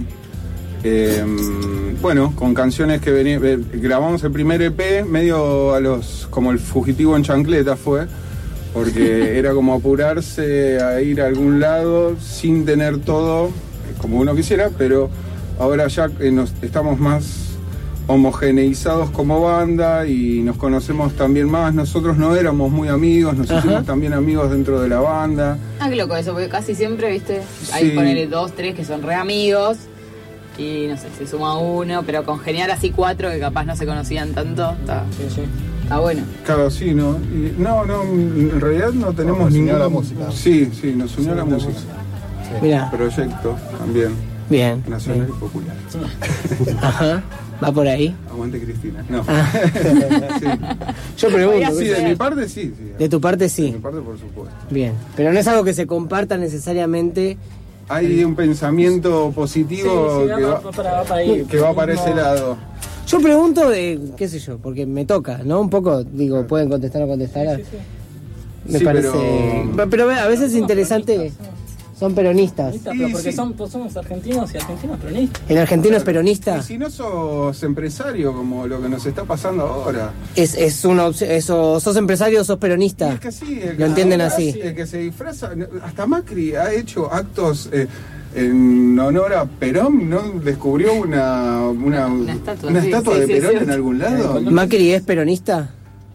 T: Bueno, con canciones que grabamos el primer EP medio como el fugitivo en chancleta fue, porque era como apurarse a ir a algún lado sin tener todo como uno quisiera, pero ahora ya estamos más homogeneizados como banda y nos conocemos también más. Nosotros no éramos muy amigos, nos hicimos también amigos dentro de la banda.
D: Ah, qué loco eso, porque casi siempre, viste, hay ponerle 2, 3 que son re amigos y no sé, se suma uno, pero congeniar así 4 que capaz no se conocían tanto, está bueno.
T: Claro, sí, ¿no? Y no, en realidad no tenemos
V: ninguna la música.
T: Sí, nos unió la música.
V: Sí.
B: Mirá.
T: Proyecto también.
B: Bien.
T: Nacional y popular.
B: Ajá. ¿Va por ahí?
T: Aguante Cristina. No.
B: Sí. Yo pregunto.
T: Sí, de mi parte sí.
B: De tu parte sí.
T: De mi parte por supuesto.
B: Bien. Pero no es algo que se comparta necesariamente.
T: Hay un pensamiento positivo que va para ese lado.
B: Yo pregunto qué sé yo, porque me toca, ¿no? Un poco, digo, pueden contestar o contestar. Me parece. Pero a veces es interesante. Son peronistas.
U: Pero porque somos argentinos y argentinos peronistas.
B: ¿El argentino es peronista?
T: Y si no sos empresario, como lo que nos está pasando ahora.
B: Es una opción. ¿Sos empresario o sos peronista?
T: Es que sí.
B: Lo entienden así.
T: El que se disfraza. Hasta Macri ha hecho actos en honor a Perón, ¿no? Descubrió una estatua de Perón en algún lado.
B: ¿Macri es peronista?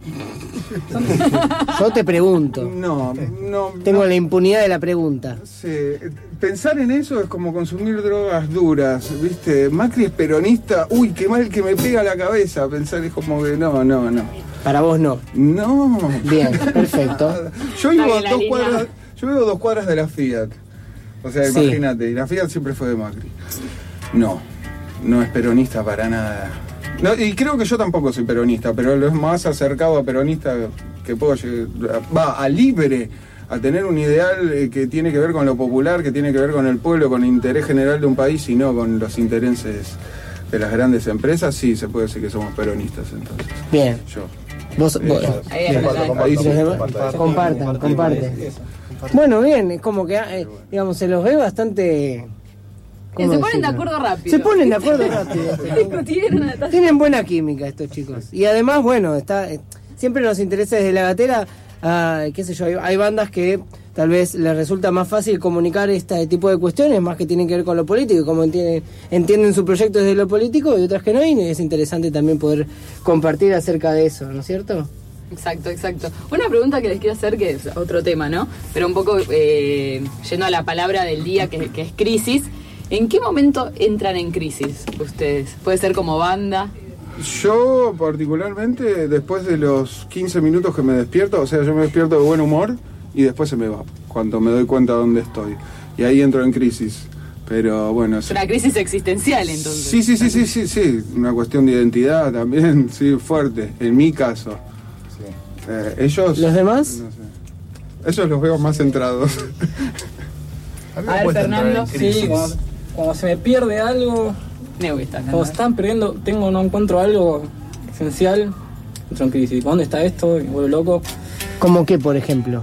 B: Yo te pregunto.
T: No.
B: Tengo la impunidad de la pregunta.
T: Sí. Pensar en eso es como consumir drogas duras, ¿viste? Macri es peronista. Uy, qué mal que me pega la cabeza. Pensar es como que no.
B: Para vos no.
T: No.
B: Bien, perfecto.
T: Yo vivo a 2 cuadras de la Fiat. O sea, imagínate. Y la Fiat siempre fue de Macri. No es peronista para nada. No, y creo que yo tampoco soy peronista, pero lo más acercado a peronista que puedo llegar, a libre, a tener un ideal que tiene que ver con lo popular, que tiene que ver con el pueblo, con el interés general de un país y no con los intereses de las grandes empresas. Sí, se puede decir que somos peronistas entonces.
B: Bien.
T: Yo.
B: Vos comparten. Bueno, bien, es como que digamos, se los ve bastante.
D: Se ponen de acuerdo rápido.
B: Se ponen de acuerdo rápido. Tienen buena química estos chicos. Y además, bueno, siempre nos interesa desde la gatera, qué sé yo, hay bandas que tal vez les resulta más fácil comunicar este tipo de cuestiones, más que tienen que ver con lo político, como entienden su proyecto desde lo político, y otras que no, y es interesante también poder compartir acerca de eso, ¿no es cierto?
D: Exacto. Una pregunta que les quiero hacer, que es otro tema, ¿no? Pero un poco yendo a la palabra del día, que es crisis. ¿En qué momento entran en crisis ustedes? ¿Puede ser como banda?
T: Yo particularmente después de los 15 minutos que me despierto, o sea, yo me despierto de buen humor y después se me va, cuando me doy cuenta de dónde estoy. Y ahí entro en crisis. Pero bueno...
D: Es una crisis existencial entonces.
T: Sí, una cuestión de identidad también, sí, fuerte, en mi caso. Sí. Ellos...
B: ¿Los demás?
T: No sé. Ellos los veo más centrados.
U: A ver, Fernando. Sí, cuando se me pierde algo, cuando se están perdiendo, no encuentro algo esencial, entro en crisis. ¿Dónde está esto? Me vuelvo loco.
B: ¿Cómo qué, por ejemplo?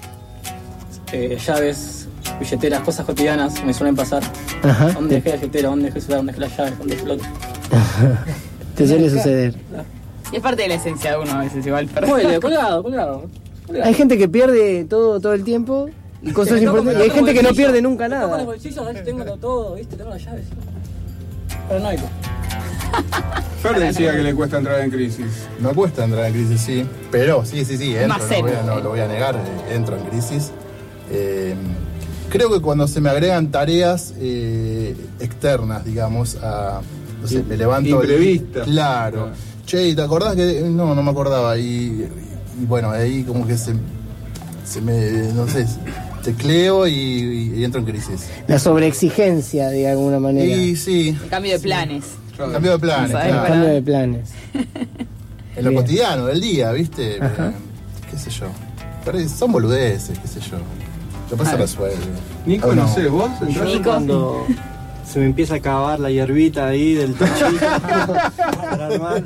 U: Llaves, billeteras, cosas cotidianas me suelen pasar.
B: Ajá.
U: ¿Dónde dejé la billetera? ¿Dónde dejé el celular? ¿Dónde dejé las llaves? ¿Dónde dejé el otro?
B: Te suele suceder.
D: Y es parte de la esencia de uno a veces, igual.
U: Colgado.
B: Hay gente que pierde todo el tiempo. Y cosas importantes. Y hay gente que no pierde nunca nada.
U: Con los bolsillos, tengo todo, ¿viste? Tengo las llaves. Paranoico.
T: Fer decía que le cuesta entrar en crisis.
V: No cuesta entrar en crisis, sí. Pero sí, entro. No lo voy a negar, entro en crisis. Creo que cuando se me agregan tareas externas, digamos, no sé, me levanto.
T: Imprevista.
V: Claro. Che, ¿te acordás que.? No me acordaba. Y bueno, ahí como que se me. No sé. Tecleo y entro en crisis.
B: La sobreexigencia, de alguna manera.
V: Sí.
D: El cambio de planes.
V: El cambio de planes, claro.
B: Cambio de planes.
V: En lo cotidiano, del día, ¿viste? Qué sé yo. Pero son boludeces, qué sé yo. Después se resuelve.
T: Nico, no sé, vos
B: Nico.
C: se me empieza a acabar la hierbita ahí del tochito para armar.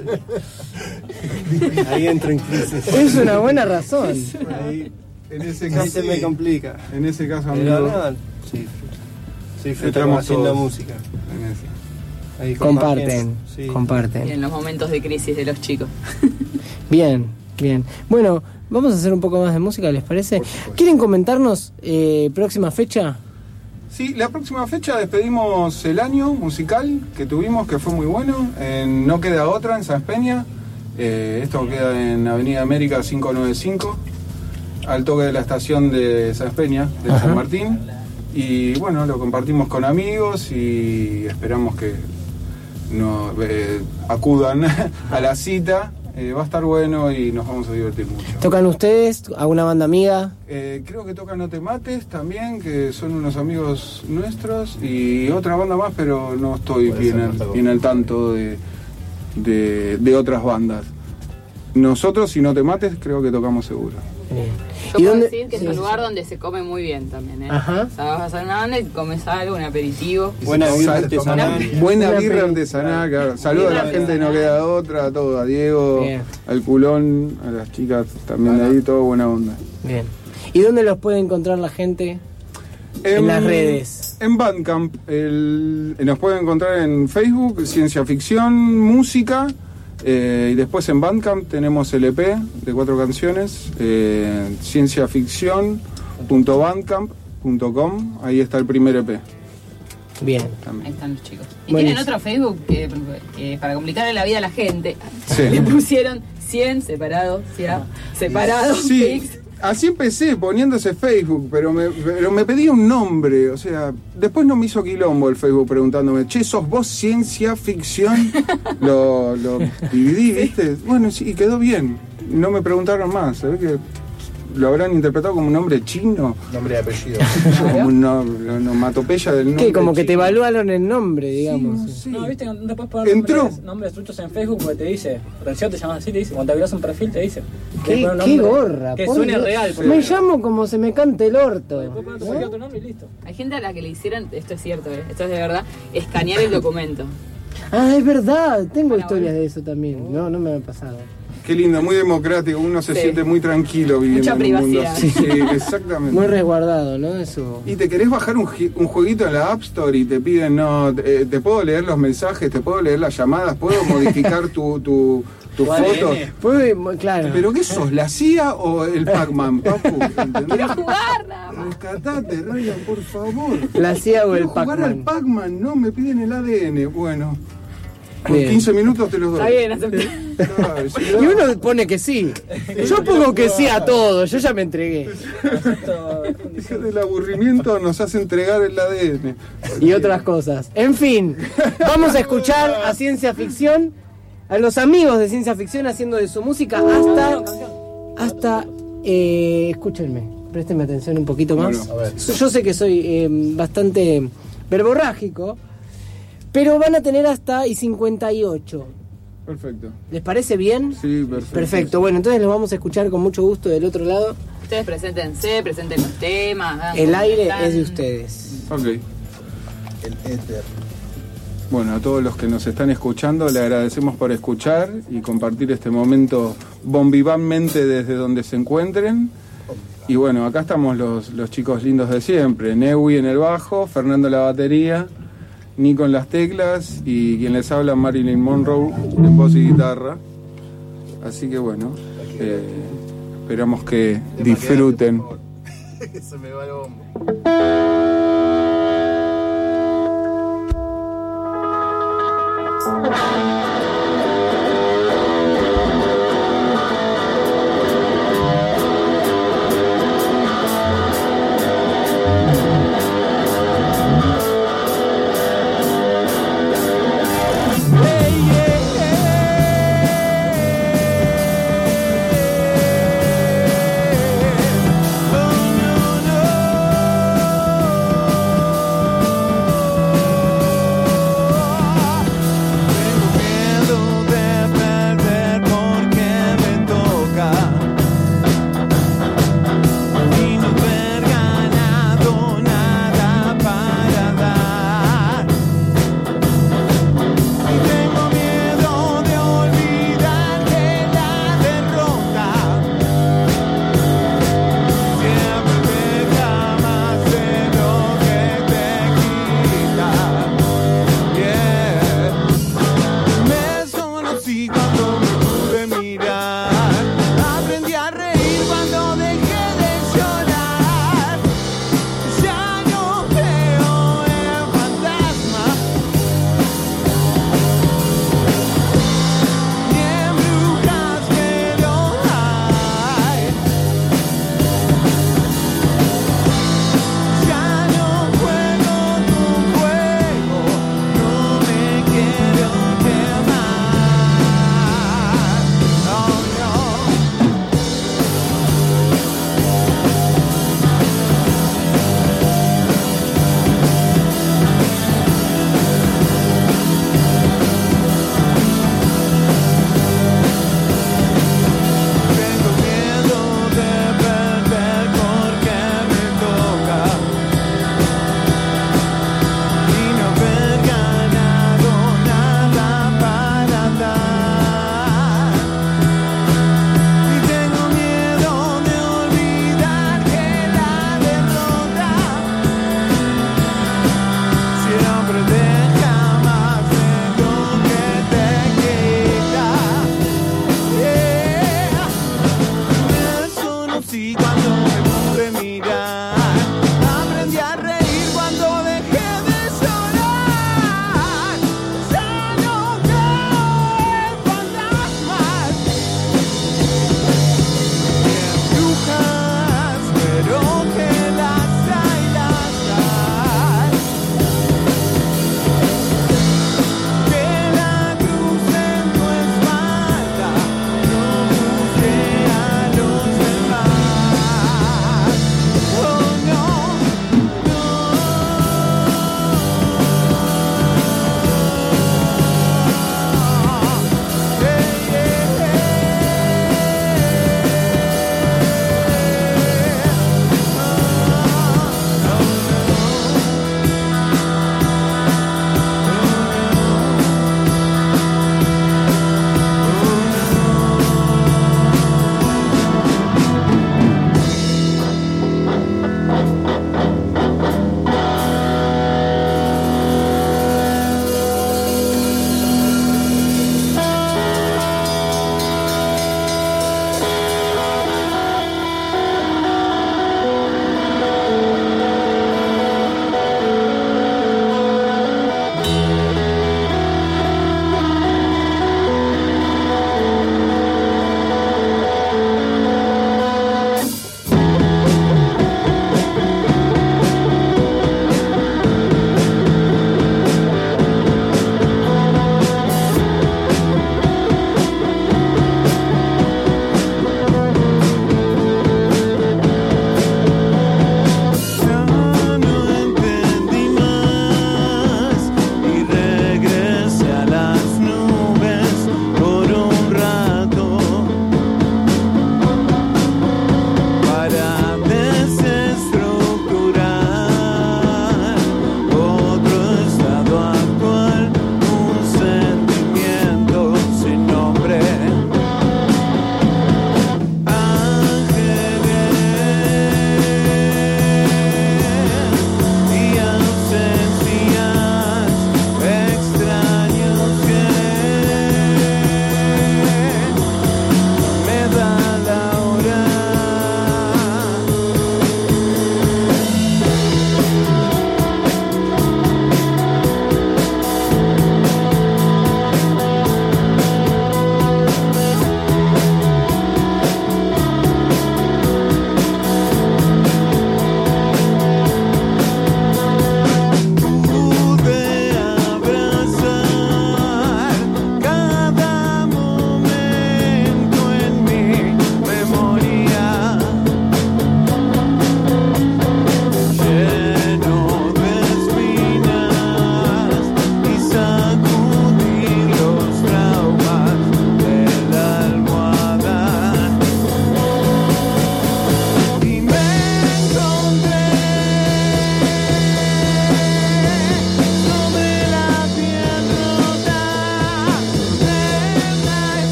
C: Ahí entro en crisis.
B: Es una buena razón.
C: Ahí,
T: en ese caso
C: se me complica.
T: En ese caso,
C: pero
T: amigo,
C: no, sí, estamos haciendo música. Ahí
B: Comparten.
D: Y en los momentos de crisis de los chicos.
B: Bien. Bueno, vamos a hacer un poco más de música, ¿les parece? ¿Quieren comentarnos próxima fecha?
T: Sí, la próxima fecha despedimos el año musical que tuvimos, que fue muy bueno, en No Queda Otra, en San Peña. Esto queda en Avenida América 595, al toque de la estación de San Peña, de San Martín. Y bueno, lo compartimos con amigos y esperamos que acudan a la cita. Va a estar bueno y nos vamos a divertir mucho.
B: ¿Tocan ustedes? ¿Alguna banda amiga?
T: Creo que tocan No Te Mates también, que son unos amigos nuestros, y otra banda más, pero no estoy bien al tanto de otras bandas. Nosotros, si No Te Mates, creo que tocamos seguro.
D: Yo puedo decir que es un lugar donde se come muy bien también, ¿eh? O sea, vas a hacer una banda y comes algo, un aperitivo.
C: Buena birra artesanal.
T: Buena birra artesanal, claro. Saludos a la gente de No Queda Otra, a todo, a Diego, al Culón, a las chicas también de ahí, todo buena onda.
B: Bien. ¿Y dónde los puede encontrar la gente? En las redes.
T: En Bandcamp. Nos pueden encontrar en Facebook, Ciencia Ficción, Música. Y después en Bandcamp tenemos el EP de 4 canciones, cienciaficcion.bandcamp.com. Ahí está el primer EP.
B: Bien.
D: Ahí están los chicos. Y tienen otro Facebook que para complicarle la vida a la gente, le pusieron 100 separados,
T: Sí. Así empecé poniéndose Facebook, pero me pedía un nombre, o sea, después no me hizo quilombo el Facebook preguntándome, che, ¿sos vos Ciencia Ficción? Lo dividí, ¿viste? Bueno, sí, quedó bien, no me preguntaron más, ¿sabés que lo habrán interpretado como un nombre chino?
V: Nombre de apellido.
T: Como una onomatopeya del nombre.
B: ¿Qué? Como que
T: chino.
B: te evaluaron el nombre, digamos.
T: Sí.
U: No, viste, no te puedes poner nombres truchos en Facebook porque te dice, Rencio te llamas así, te dice, cuando te abrirás un perfil te dice.
B: Qué gorra.
U: Que suene real.
B: Me llamo como se me cante el orto.
U: Después pones cualquier otro nombre y listo.
D: Hay gente a la que le hicieron, esto es cierto, esto es de verdad, escanear el documento.
B: Ah, es verdad, tengo historias de eso también. No me ha pasado.
T: Qué lindo, muy democrático, uno se siente muy tranquilo viviendo
D: mucha
T: en un mundo
D: privacidad.
T: así. Sí, exactamente.
B: Muy resguardado, ¿no? Eso.
T: Y te querés bajar un jueguito en la App Store y te piden, te puedo leer los mensajes, te puedo leer las llamadas, puedo modificar tu foto.
B: Claro.
T: ¿Pero qué sos, la CIA o el Pac-Man, papu?
D: Quiero jugar nada más.
T: Rescatate, Ryan, por favor.
B: La CIA o el
T: Pac-Man. Jugar al Pac-Man, no, me piden el ADN. Bueno. Por 15 minutos te los doy.
D: Está bien, acepté.
B: Y uno pone que sí. Yo pongo que sí a todo, yo ya me entregué.
T: El aburrimiento nos hace entregar el ADN.
B: Y otras cosas. En fin, vamos a escuchar a Ciencia Ficción, a los amigos de Ciencia Ficción haciendo de su música hasta escúchenme, préstenme atención un poquito más.
V: Bueno,
B: yo sé que soy bastante verborrágico, pero van a tener hasta y 58.
T: Perfecto.
B: ¿Les parece bien?
T: Sí, perfecto.
B: Perfecto, bueno, entonces los vamos a escuchar con mucho gusto del otro lado.
D: Ustedes presenten los temas.
B: El aire es de ustedes.
T: Ok.
V: El éter.
T: Bueno, a todos los que nos están escuchando, le agradecemos por escuchar y compartir este momento bombivamente desde donde se encuentren. Y bueno, acá estamos los chicos lindos de siempre. Neui en el bajo, Fernando en la batería, Nico en las teclas y quien les habla, Marilyn Monroe en voz y guitarra. Así que bueno, esperamos que disfruten.
V: Se me va el bombo.
S: Oh, no, no.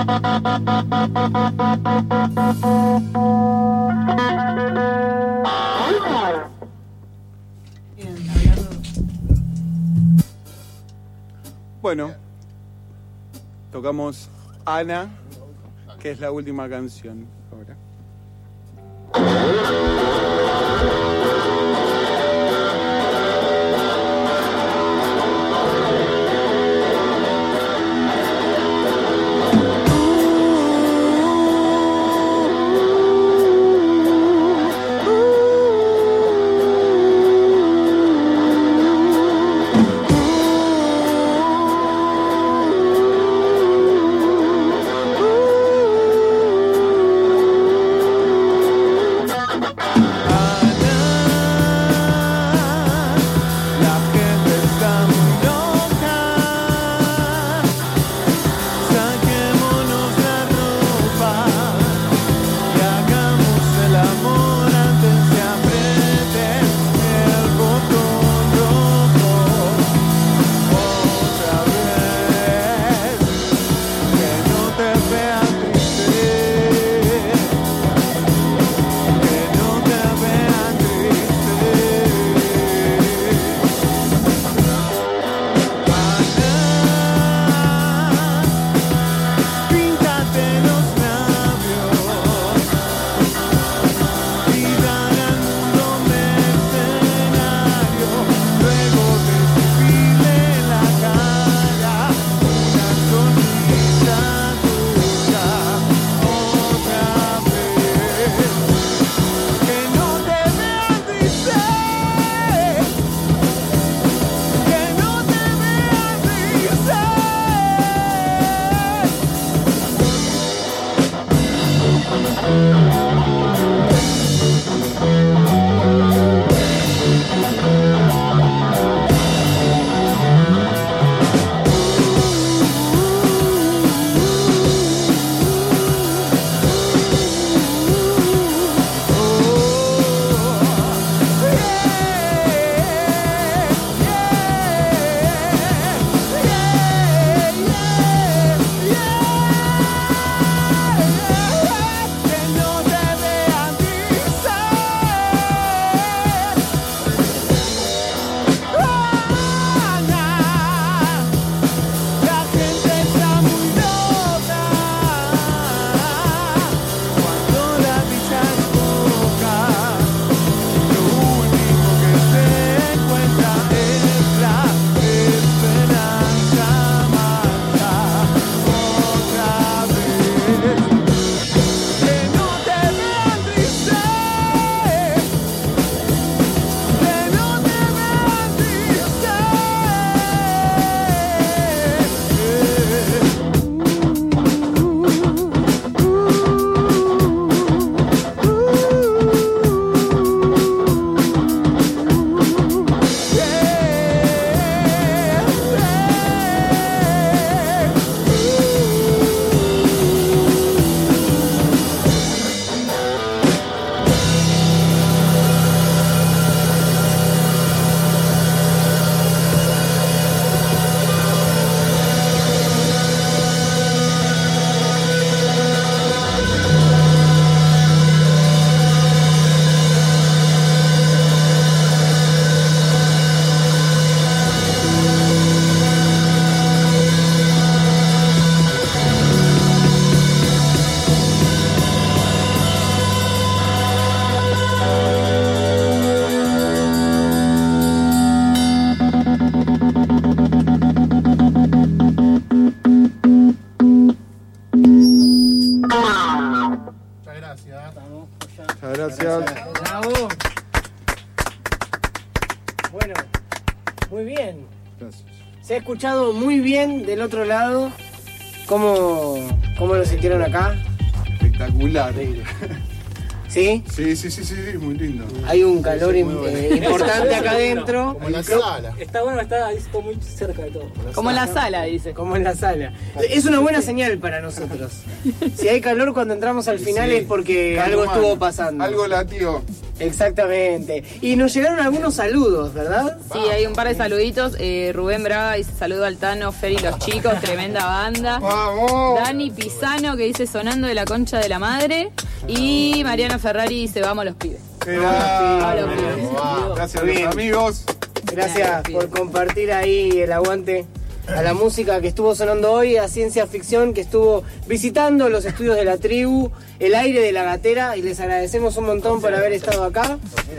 T: Bueno, tocamos Ana, que es la última canción ahora. Gracias.
B: Bravo. Bueno, muy bien.
T: Gracias.
B: Se ha escuchado muy bien del otro lado. ¿Cómo lo sintieron acá?
T: Espectacular.
B: ¿Sí?
T: Sí, muy lindo.
B: Hay un calor importante acá adentro.
V: Como en la sala.
U: Está bueno, está muy cerca de todo.
D: Como en la sala, dice.
B: Como en la sala. Es una buena señal para nosotros. Si hay calor cuando entramos al final es porque algo estuvo pasando.
T: Algo latió.
B: Exactamente. Y nos llegaron algunos saludos, ¿verdad?
D: Sí, hay un par de saluditos. Rubén Braga dice saludo al Tano, Fer y los chicos, tremenda banda.
T: ¡Vamos!
D: Dani Pisano que dice sonando de la concha de la madre. Y Mariano Ferrari dice vamos los pibes.
T: Gracias a los amigos.
B: Gracias por compartir ahí el aguante a la música que estuvo sonando hoy, a Ciencia Ficción, que estuvo visitando los estudios de la tribu, el aire de la gatera, y les agradecemos un montón por haber estado acá.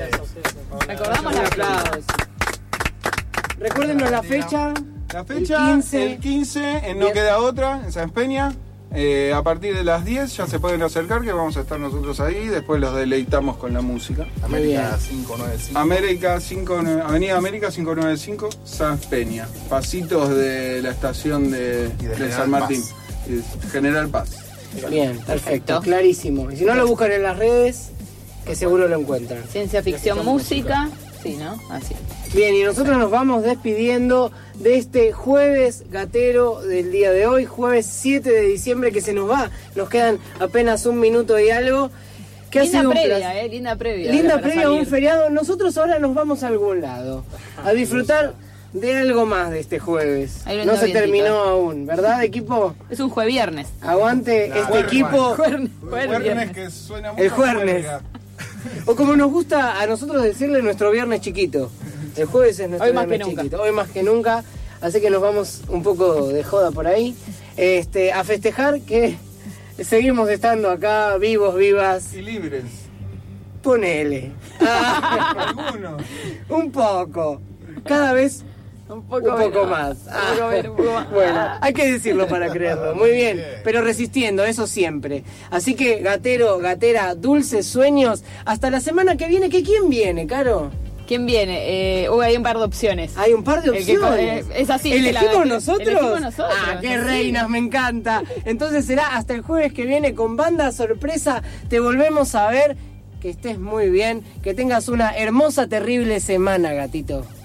D: Recordamos la aplausos.
B: Recuérdenos la fecha.
T: La fecha, el 15 en No Queda Otra, en San Peña. A partir de las 10 ya se pueden acercar, que vamos a estar nosotros ahí. Después los deleitamos con la música.
V: América 595.
T: Avenida América 595, San Peña. Pasitos de la estación de San Martín. General Paz.
B: Bien, perfecto, clarísimo. Y si no lo buscan en las redes, que seguro lo encuentran.
D: Ciencia Ficción Música. Sí, ¿no? Así.
B: Bien, y nosotros nos vamos despidiendo de este jueves gatero del día de hoy, jueves 7 de diciembre, que se nos va. Nos quedan apenas un minuto y algo. Que
D: Linda
B: ha sido
D: previa, linda previa.
B: Linda previa a un feriado. Nosotros ahora nos vamos a algún lado a disfrutar de algo más de este jueves. No se terminó aún, ¿verdad, equipo?
D: Es un jueves viernes.
B: Aguante este equipo.
T: Juernes que suena mucho.
B: El jueves. O como nos gusta a nosotros decirle, nuestro viernes chiquito. El jueves es nuestro viernes chiquito. Hoy más que nunca. Así que nos vamos un poco de joda por ahí. A festejar que seguimos estando acá, vivos, vivas.
T: Y libres.
B: Ponele.
T: Algunos.
B: Un poco. Cada vez un poco más. Bueno, hay que decirlo para creerlo. Muy bien, pero resistiendo, eso siempre. Así que, gatero, gatera, dulces sueños. Hasta la semana que viene. ¿Quién viene, Caro?
D: ¿Quién viene? Hay un par de opciones.
B: Hay un par de opciones.
D: Es así.
B: ¿Elegimos nosotros?
D: Elegimos nosotros.
B: Ah, qué reinas, me encanta. Entonces será hasta el jueves que viene con banda sorpresa. Te volvemos a ver. Que estés muy bien. Que tengas una hermosa, terrible semana, gatito.